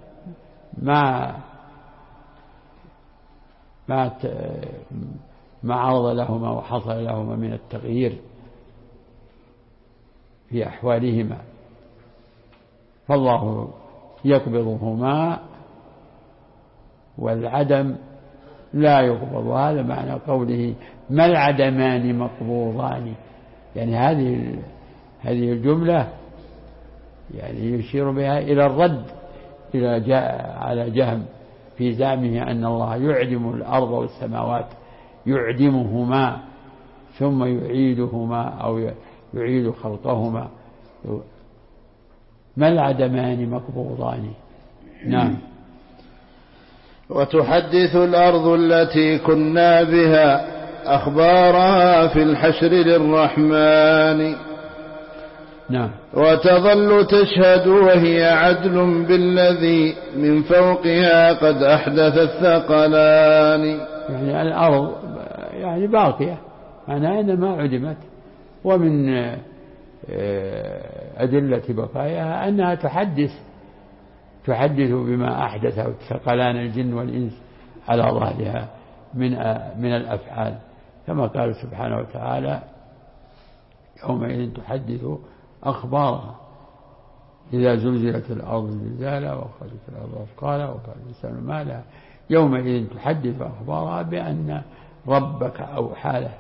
ما عرض لهما وحصل لهما من التغيير في أحوالهما. فالله يقبضهما والعدم لا يقبض. هذا معنى قوله: ما العدمان مقبوضان. يعني هذه الجملة يعني يشير بها إلى الرد على جهم في زعمه أن الله يعدم الأرض والسماوات، يعدمهما ثم يعيدهما أو يعيد خلقهما. ما العدمان مقبوضان. نعم. وتحدث الأرض التي كنا بها أخبارها في الحشر للرحمن. نعم. وتظل تشهد وهي عدل بالذي من فوقها قد أحدث الثقلان. يعني الأرض يعني باقية، معناها أنها ما عدمت. ومن أدلة بقاياها أنها تحدث بما أحدثه الثقلان الجن والإنس على ظهرها من الأفعال، كما قال سبحانه وتعالى: يومئذ تحدث أخبارها إذا زلزلت الأرض زلزالها وأخرجت الأرض أثقالها وقال الإنسان ما لها يومئذ تحدث أخبارها بأن ربك أوحى لها.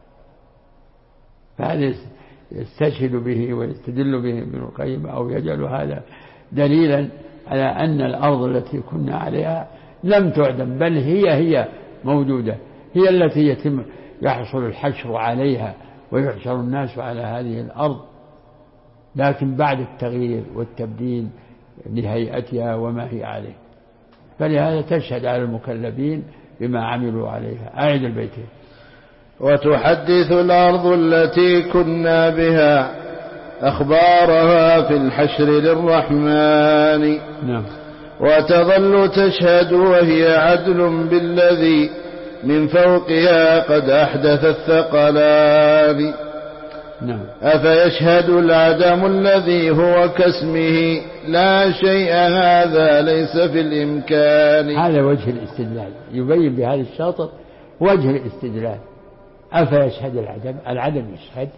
فهذا يستشهد به ويستدل به ابن القيم أو يجعل هذا دليلا على أن الأرض التي كنا عليها لم تعدم، بل هي موجودة، هي التي يحصل الحشر عليها ويحشر الناس على هذه الأرض لكن بعد التغيير والتبديل لهيئتها وما هي عليه. فلهذا تشهد على المكلفين بما عملوا عليها. أعد البيتين. وتحدث الأرض التي كنا بها أخبارها في الحشر للرحمن. نعم. وتظل تشهد وهي عدل بالذي من فوقها قد أحدث الثقلان. نعم. أفيشهد العدم الذي هو كاسمه لا شيء هذا ليس في الإمكان. هذا وجه الاستدلال، يبين بهذا الشاطر وجه الاستدلال. أفيشهد العدم يشهد؟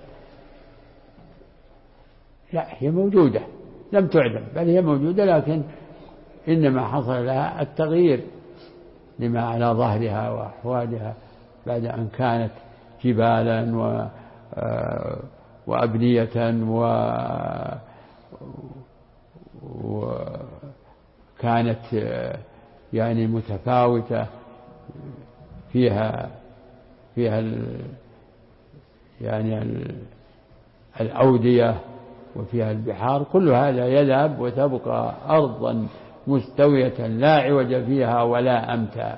لا، هي موجودة، لم تعدم، بل هي موجودة، لكن إنما حصل لها التغيير لما على ظهرها وأحوالها بعد أن كانت جبالا وأبنية وكانت يعني متفاوتة فيها يعني الأودية وفيها البحار. كل هذا يذهب وتبقى أرضا مستوية لا عوج فيها ولا أمتع.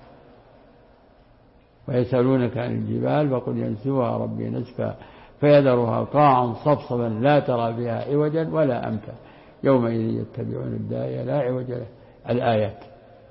ويسألونك عن الجبال فقل ينسفها ربي نسفا فيذرها قاعا صفصفا لا ترى فيها عوجا ولا أمتع يومئذ يتبعون الداعي لا عوج له. الآيات.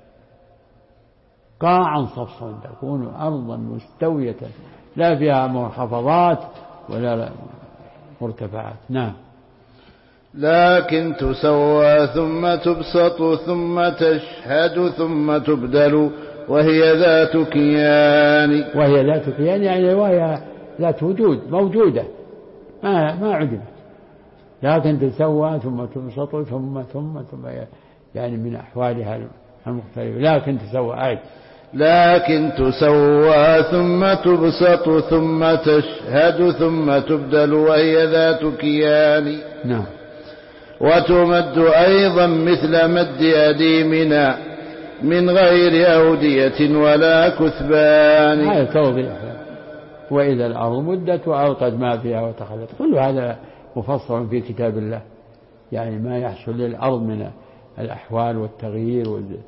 قاعا صفصفا تكون أرضا مستوية لا فيها منخفضات ولا مرتفعات. نعم. لكن تسوى ثم تبسط ثم تشهد ثم تبدل وهي ذات كيان. وهي ذات كيان يعني وهي ذات وجود موجودة ما عدمت، لكن تسوى ثم تبسط ثم يعني من أحوالها المختلفة. لكن تسوى أعد. لكن تسوى ثم تبسط ثم تشهد ثم تبدل وهي ذات كيان. نعم. وتمد أيضا مثل مد أديمنا من غير أودية ولا كثبان. هذا توضيح. وإذا الأرض مدت وألقت ما فيها وتخلت. كل هذا مفصل في كتاب الله، يعني ما يحصل للأرض من الأحوال والتغيير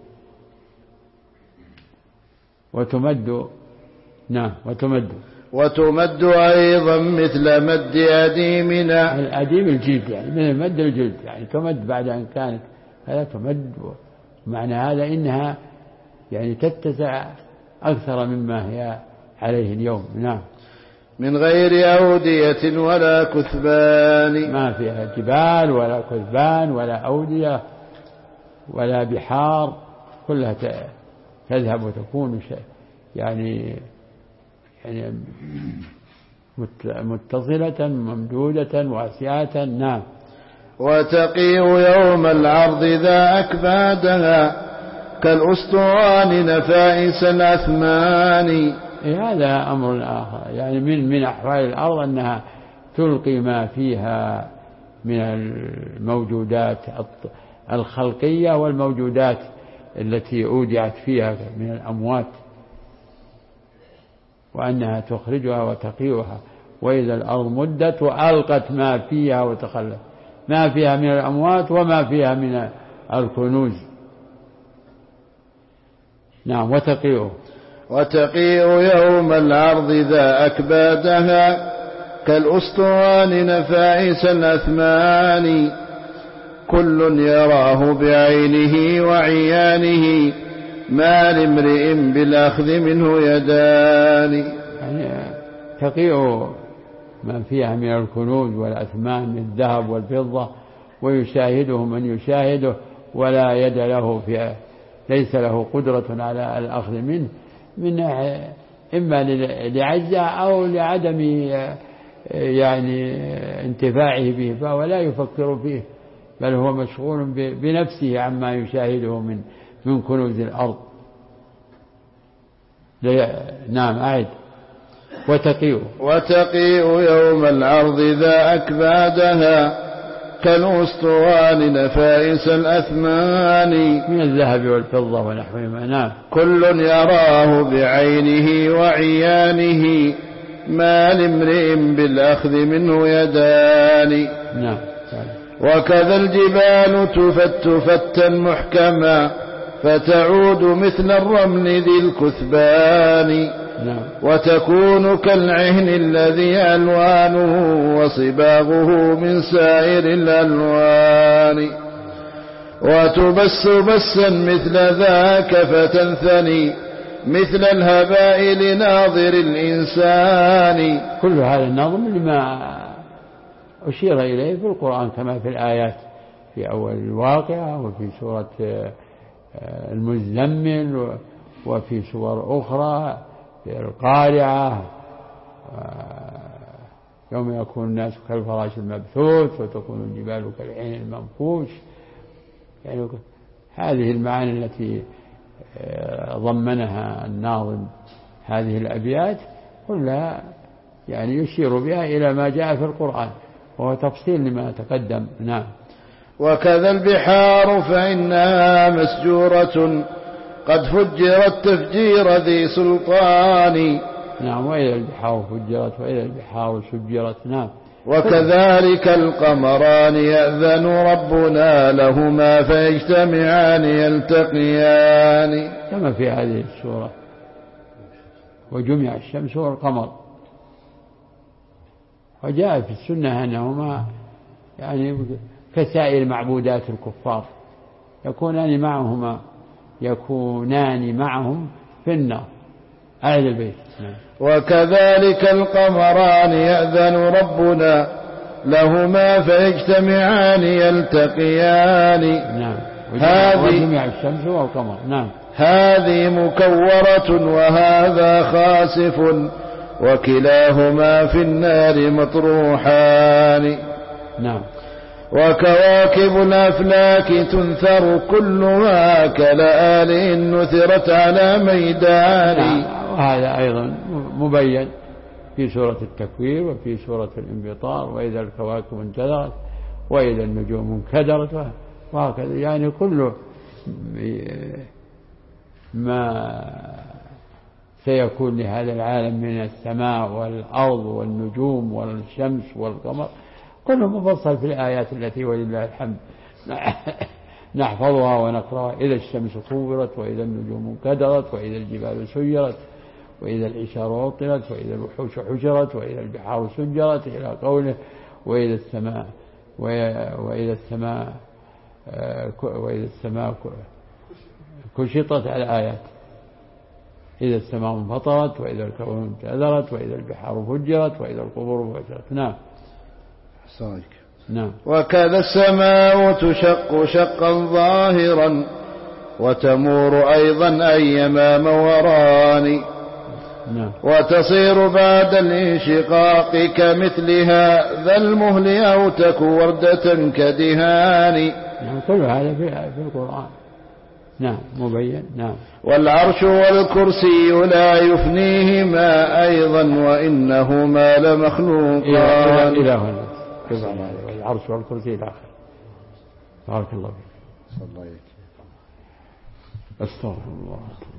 وتمد. نعم. وتمد أيضا مثل مد أديمنا. الأديم الجلد، يعني من المد الجلد، يعني تمد بعد أن كانت. هذا تمد معنى هذا إنها يعني تتسع أكثر مما هي عليه اليوم. نعم. من غير أودية ولا كثبان. ما فيها جبال ولا كثبان ولا أودية ولا بحار، كلها تذهب وتكون يعني متصلة ممدودة واسعة. نعم. وتقيء يوم العرض ذا أكبادها كالأسطوان نفائس الأثمان. هذا أمر آخر، يعني من أحوال الأرض أنها تلقي ما فيها من الموجودات الخلقية والموجودات التي أودعت فيها من الأموات، وأنها تخرجها وتقيئها. وإذا الأرض مدت وألقت ما فيها وتخلت، ما فيها من الأموات وما فيها من الكنوز. نعم. وتقيء يوم العرض ذا أكبادها كالأسطوان نفائس الأثمان. كل يراه بعينه وعيانه ما لامرئ بالأخذ منه يدان. يعني تقيء ما فيها من الكنوز والأثمان من الذهب والفضة، ويشاهده من يشاهده ولا يد له فيها، ليس له قدرة على الأخذ منه من إما لعجزه أو لعدم يعني انتفاعه به، فهو لا يفكر فيه، بل هو مشغول بنفسه عما يشاهده من كنوز الأرض. نعم. أعد. وتقيء يوم العرض ذا أكبادها كالأسطوان نفائس الأثمان. من الذهب والفضة ونحوهما. نعم. كل يراه بعينه وعيانه ما لامرئ بالأخذ منه يدان. نعم. وكذا الجبال تفت فتا محكما فتعود مثل الرمل ذي الكثبان وتكون كالعهن الذي ألوانه وصباغه من سائر الألوان وتبس بسا مثل ذاك فتنثني مثل الهباء لناظر الإنسان. كل هذا النظم لما أشير إليه في القرآن كما في الآيات في أول الواقعة وفي سورة المزمل وفي سور أخرى في القارعة يوم يكون الناس كالفراش المبثوث وتكون الجبال كالعين المنفوش. يعني هذه المعاني التي ضمنها الناظم هذه الأبيات كلها يعني يشير بها إلى ما جاء في القرآن وهو تفصيل لما تقدم. نعم. وكذا البحار فإنها مسجورة قد فجرت تفجير ذي سلطان. نعم. وإذا البحار فجرت وإذا البحار سجرت. نعم. وكذلك القمران يأذن ربنا لهما فيجتمعان يلتقيان كما في هذه السورة وجمع الشمس والقمر. وجاء في السنة أنهما يعني كسائر معبودات الكفار يكونان معهم في النار أهل البيت. وكذلك القمران يأذن ربنا لهما فيجتمعان يلتقيان. نعم. وجمع الشمس والقمر. نعم. هذه مكورة وهذا خاسف وكلاهما في النار مطروحان. نعم. وكواكب الأفلاك تنثر كلها كلآل نثرت على ميدان. وهذا أيضا مبين في سورة التكوير وفي سورة الانفطار وإذا الكواكب انتثرت وإذا النجوم انكدرت وهكذا. يعني كل ما سيكون لهذا العالم من السماء والأرض والنجوم والشمس والقمر كله مفصل في الآيات التي ولله الحمد نحفظها ونقرأها. إذا الشمس كورت وإذا النجوم انكدرت وإذا الجبال سيرت وإذا العشار عطلت وإذا الوحوش حشرت وإذا البحار سجرت إلى قوله وإذا السماء كشطت على الآيات. إذا السماء انفطرت وإذا الكون انتثرت وإذا البحار فجرت وإذا القبور بعثرت. نعم. نعم. وكذا السماء تشق شقا ظاهرا وتمور أيضا أيما موران. نعم. وتصير بعد الانشقاق كمثلها ذا المهل أو تك وردة كدهان. نعم. كل هذا في القرآن. نعم. مبين. نعم. والعرش والكرسي لا يفنيهما أيضا وإنهما لمخلوقان. إلى هنا والعرش والكرسي إلى آخره. بارك الله فيك. صلى الله عليه وسلم. أستغفر الله.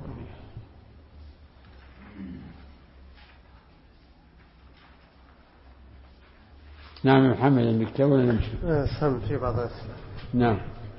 نعم. محمد المكتب ولا نمشي؟ سم في بعض الأسئلة. نعم.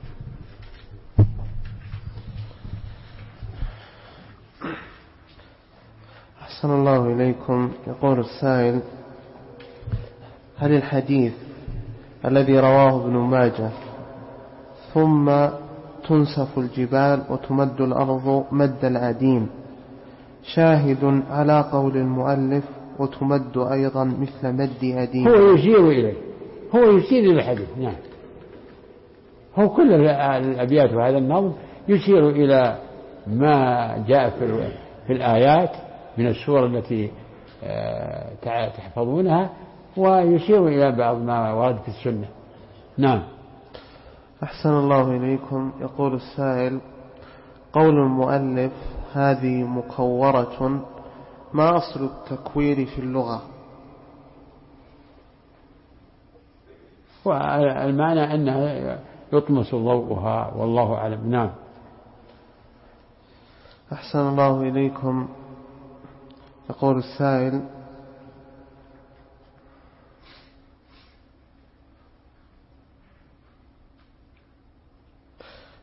أحسن الله إليكم. يقول السائل: هل الحديث الذي رواه ابن ماجه ثم تنسف الجبال وتمد الأرض مد العديم شاهد على قول المؤلف وتمد أيضا مثل مد أديم؟ هو يشير إليه، هو يشير إلى الحديث. نعم. هو كل الأبيات وهذا النظم يشير إلى ما جاء في الآيات من السور التي تحفظونها ويشير إلى بعض ما ورد في السنة. نعم. أحسن الله إليكم. يقول السائل: قول المؤلف هذه مكورة، ما أصل التكوير في اللغة؟ والمعنى أنها يطمس ضوءها والله أعلم. نعم. أحسن الله إليكم. يقول السائل: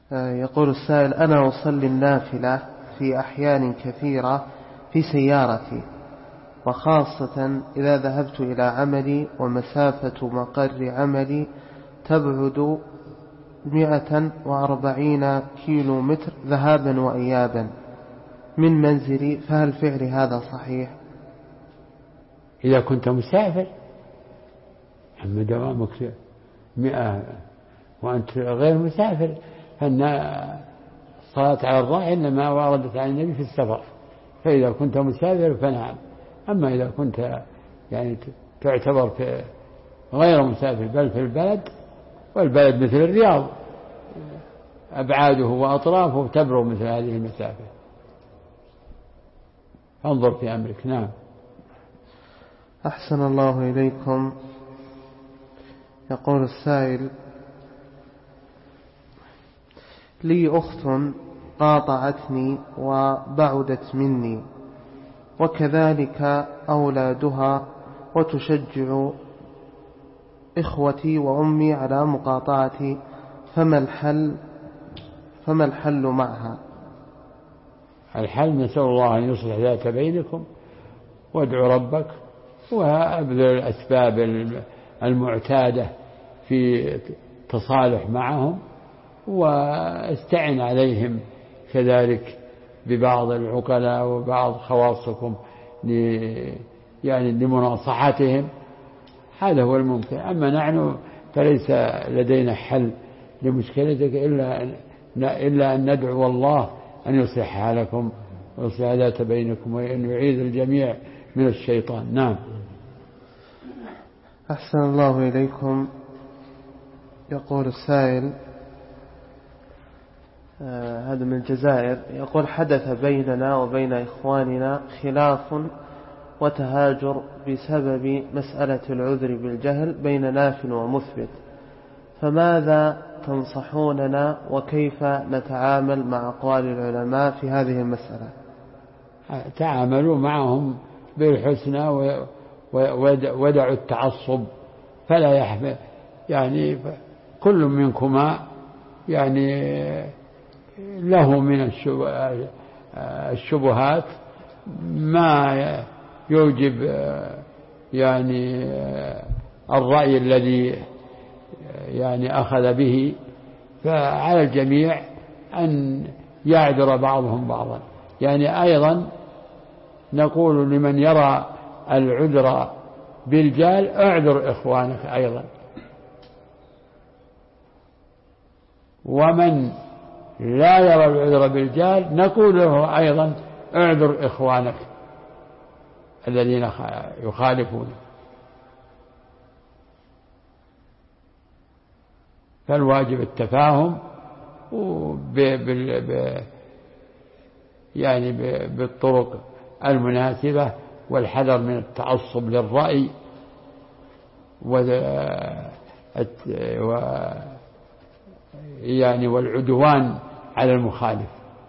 يقول السائل: أنا أصلي النافلة في أحيان كثيرة في سيارتي، وخاصة إذا ذهبت إلى عملي، ومسافة مقر عملي تبعد 140 كيلو متر ذهابا وإيابا من منزلي، فهل فعلي هذا صحيح؟ إذا كنت مسافر، أما دوامك 100 وأنت غير مسافر، فإن الصلاة على الراحل إنما وردت عن النبي في السفر، فإذا كنت مسافر فنعم. أما إذا كنت يعني تعتبر في غير مسافر بل في البلد، والبلد مثل الرياض أبعاده وأطرافه تبلغ مثل هذه المسافة، انظر في أمرك. نعم. أحسن الله إليكم. يقول السائل: لي أخت قاطعتني وبعدت مني، وكذلك أولادها، وتشجع إخوتي وأمي على مقاطعتي، فما الحل معها؟ الحل نسأل الله أن يصلح ذات بينكم، وادعوا ربك، وأبذل الأسباب المعتادة في تصالح معهم، واستعن عليهم كذلك ببعض العقلاء وبعض خواصكم يعني لمناصحتهم. هذا هو الممكن. أما نحن فليس لدينا حل لمشكلتك إلا أن ندعو الله أن يصلح حالكم ويصلح ذات بينكم، وأن يعيذ الجميع من الشيطان. نعم. أحسن الله إليكم. يقول السائل، هذا من الجزائر، يقول: حدث بيننا وبين إخواننا خلاف وتهاجر بسبب مسألة العذر بالجهل بين ناف ومثبت، فماذا تنصحوننا، وكيف نتعامل مع أقوال العلماء في هذه المسألة؟ تعاملوا معهم بالحسنى ودعوا التعصب، فلا يحمل يعني كل منكما يعني له من الشبهات ما يوجب يعني الرأي الذي يعني أخذ به، فعلى الجميع أن يعذر بعضهم بعضا. يعني أيضا نقول لمن يرى العذر بالجال: اعذر إخوانك أيضا. ومن لا يرى العذر بالجال نقول له أيضا: اعذر إخوانك الذين يخالفون. فالواجب التفاهم يعني بالطرق المناسبة، والحذر من التعصب للرأي يعني والعدوان على المخالف.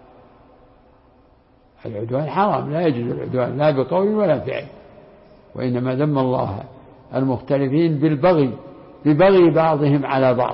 العدوان حرام، لا يجوز العدوان لا بقول ولا فعل، وإنما ذم الله المختلفين ببغي بعضهم على بعض.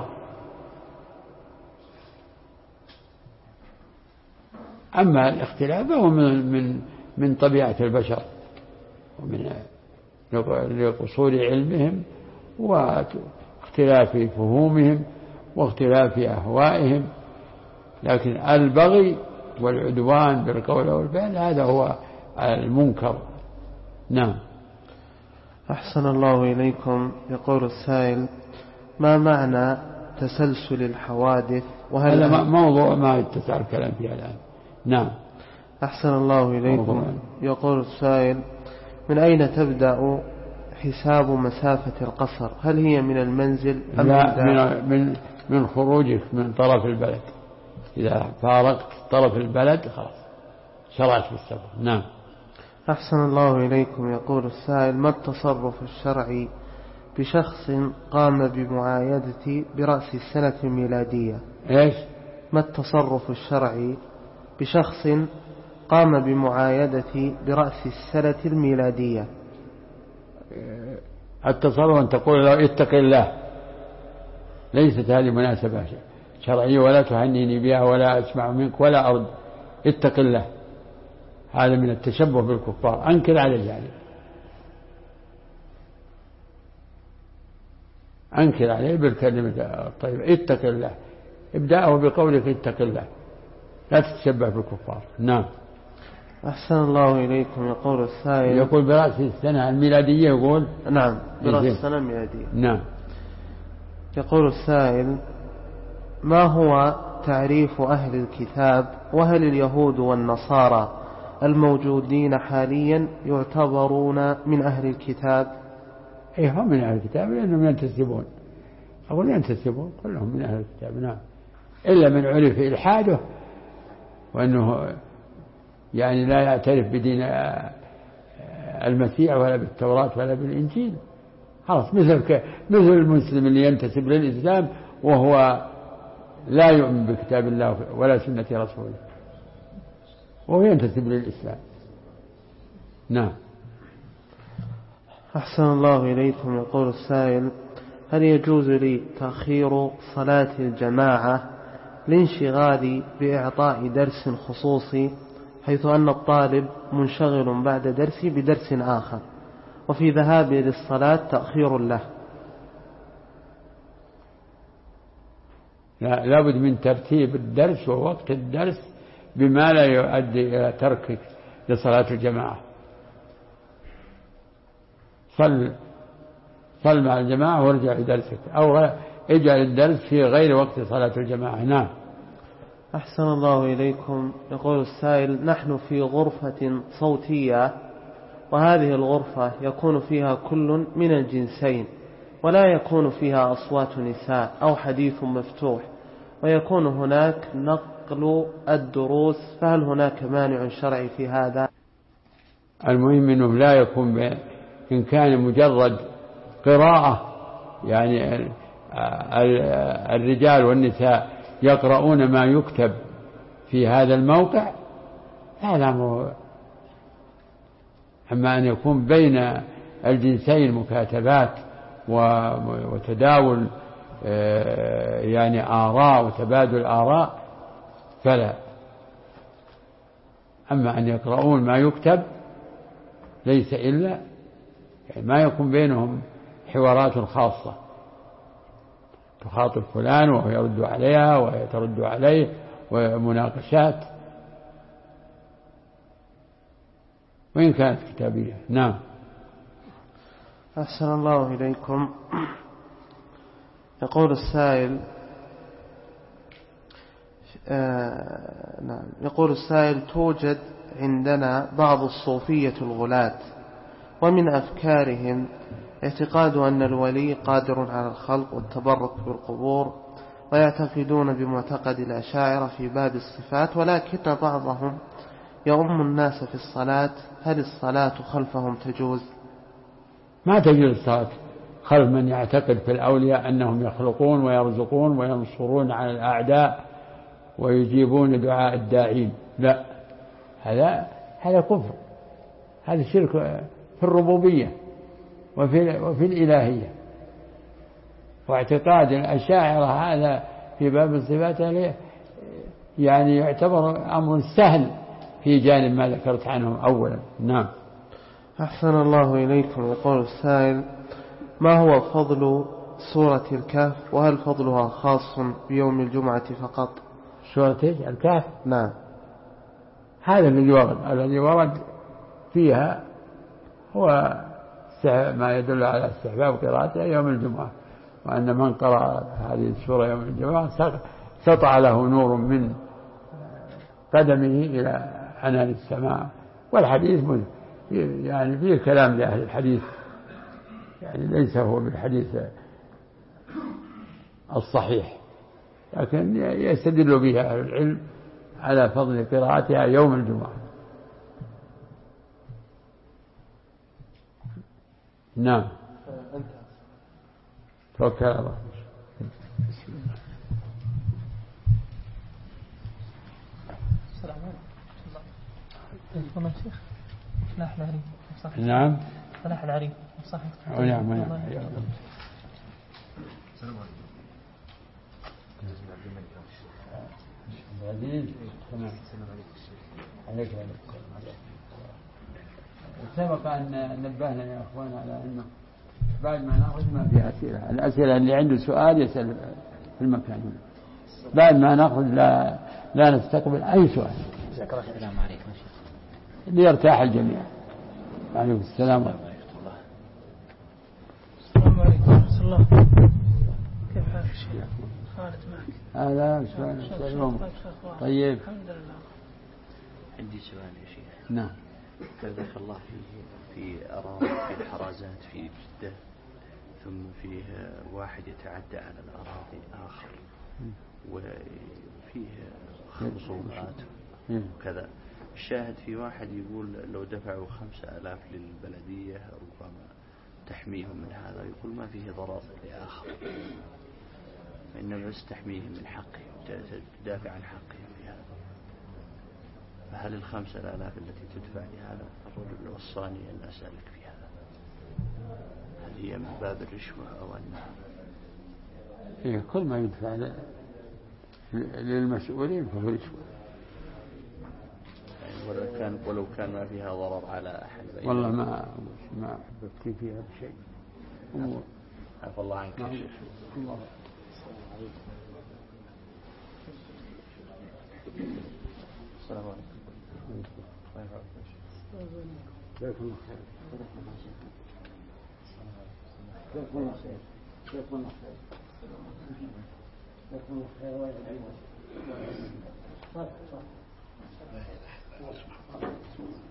أما الاختلاف فهو من طبيعة البشر، ومن لقصور علمهم واختلاف فهومهم واختلاف أهوائهم، لكن البغي والعدوان بالقول والفعل هذا هو المنكر. نعم. أحسن الله إليكم. يقول السائل: ما معنى تسلسل الحوادث؟ وهل هذا موضوع ما يتسع الكلام فيه الآن. نعم. أحسن الله إليكم. يقول السائل: من أين تبدأ حساب مسافة القصر؟ هل هي من المنزل أم لا، من خروجك من طرف البلد. إذا فارقت طرف البلد خلاص شرعت في السفر. نعم. أحسن الله إليكم. يقول السائل: ما التصرف الشرعي بشخص قام بمعايدتي برأس السنة الميلادية؟ إيش؟ ما التصرف الشرعي بشخص قام بمعايدتي برأس السنة الميلادية؟ التصرف أن تقول له اتق الله، ليست هذه مناسبة شرعية ولا تهنيني بها ولا أسمع منك ولا أرد، اتق الله. هذا من التشبه بالكفار، أنكر عليه يعني، أنكر عليه بالكلمة الطيبة، اتق الله، ابدأه بقولك اتق الله، لا تتشبه بالكفار. نعم. أحسن الله إليكم. يقول السائل، يقول برأس السنة الميلادية، يقول نعم برأس السنة الميلادية. نعم. يقول السائل: ما هو تعريف أهل الكتاب؟ وهل اليهود والنصارى الموجودين حاليا يعتبرون من أهل الكتاب؟ أي هم من أهل الكتاب لأنهم ينتسبون، أقول ينتسبون كلهم من أهل الكتاب. نعم. إلا من عرف إلحاده وأنه يعني لا يعترف بدين المسيح ولا بالتوراة ولا بالإنجيل، خلاص مثل المسلم اللي ينتسب للإسلام وهو لا يؤمن بكتاب الله ولا سنة رسوله، وهو ينتسب للإسلام. نعم. أحسن الله إليكم. يقول السائل: هل يجوز لي تأخير صلاة الجماعة لانشغالي بإعطاء درس خصوصي، حيث أن الطالب منشغل بعد درسي بدرس آخر، وفي ذهابي للصلاة تأخير له؟ لا بد من ترتيب الدرس ووقت الدرس بما لا يؤدي إلى تركك لصلاة الجماعة. صل مع الجماعة وارجع لدرسك، أو اجعل الدرس في غير وقت صلاة الجماعة. نعم. أحسن الله إليكم. يقول السائل: نحن في غرفة صوتية، وهذه الغرفة يكون فيها كل من الجنسين، ولا يكون فيها أصوات نساء أو حديث مفتوح، ويكون هناك نقل الدروس، فهل هناك مانع شرعي في هذا؟ المهم أنه لا يكون إن كان مجرد قراءة، يعني الرجال والنساء يقرؤون ما يكتب في هذا الموقع، هذا أمر. أما أن يكون بين الجنسين مكاتبات وتداول يعني آراء وتبادل آراء فلا. أما أن يقرؤون ما يكتب ليس إلا يعني ما يكون بينهم حوارات خاصة، تخاطب فلان وهو يرد عليها وهي ترد عليه، ومناقشات، وإن كانت كتابية. نعم. أحسن الله إليكم. يقول السائل: يقول السائل: توجد عندنا بعض الصوفية الغلاة، ومن أفكارهم اعتقاد أن الولي قادر على الخلق والتبرك بالقبور، ويعتقدون بمعتقد الأشاعرة في باب الصفات، ولكن بعضهم يؤم الناس في الصلاة، هل الصلاة خلفهم تجوز؟ ما تجوز الصلاة خلف من يعتقد في الأولياء أنهم يخلقون ويرزقون وينصرون على الأعداء ويجيبون دعاء الداعين. لا، هذا كفر، هذا شرك في الربوبية وفي الإلهية. واعتقاد الأشاعرة هذا في باب الصفات يعني يعتبر أمر سهل في جانب ما ذكرت عنه أولا. نعم. أحسن الله إليكم. يقول السائل: ما هو فضل سورة الكهف، وهل فضلها خاص بيوم الجمعة فقط؟ سورة الكهف؟ نعم. هذا الذي ورد فيها هو ما يدل على استحباب قراءتها يوم الجمعة، وأن من قرأ هذه السورة يوم الجمعة سطع له نور من قدمه إلى عنان السماء. والحديث يعني فيه كلام لأهل الحديث، يعني ليس هو بالحديث الصحيح، لكن يستدل بها أهل العلم على فضل قراءتها يوم الجمعة. نعم. توكل على الله. بسم الله. السلام عليكم. شيخ فلاح العريف. نعم. فلاح العريف صحيح. نعم. السلام عليكم. العزيز تمام. عليك سبق أن نبهنا يا أخوان على أنه بعد ما نأخذ ما فيها أسئلة. الأسئلة اللي عنده سؤال يسأل في المكان هنا. بعد ما نأخذ لا نستقبل أي سؤال. السلام عليكم ليرتاح الجميع. عليكم السلام ورحمة الله. السلام عليكم ورحمة الله. كيف حالك شيخ؟ خالد معك. هذا سؤال. طيب. الحمد لله. عندي سؤال يا شيخ. نعم. بارك الله في أراضي في الحرازات في جدة، ثم فيه واحد يتعدى على الأراضي آخر وفيه خصومات وكذا. الشاهد في واحد يقول لو دفعوا 5000 للبلدية ربما تحميهم من هذا، يقول ما فيه ضرر لآخر، إنما بس تحميهم من حقهم، تدافع عن حقهم في هذا. فهل 5000 التي تدفع لهذا الرجل وصاني أن أسألك في هذا، هل هي من باب الرشوة أو أنها إيه؟ كل ما يدفع للمسؤولين فهو رشوة. ولو كان ما فيها ضرر على أحد. والله ما أحببت فيها بشيء. عفى الله عنك يا شيخ. الله. السلام عليكم. جزاكم الله خير. جزاكم الله خير. جزاكم الله خير. جزاكم الله خير ويعطيكم. صح.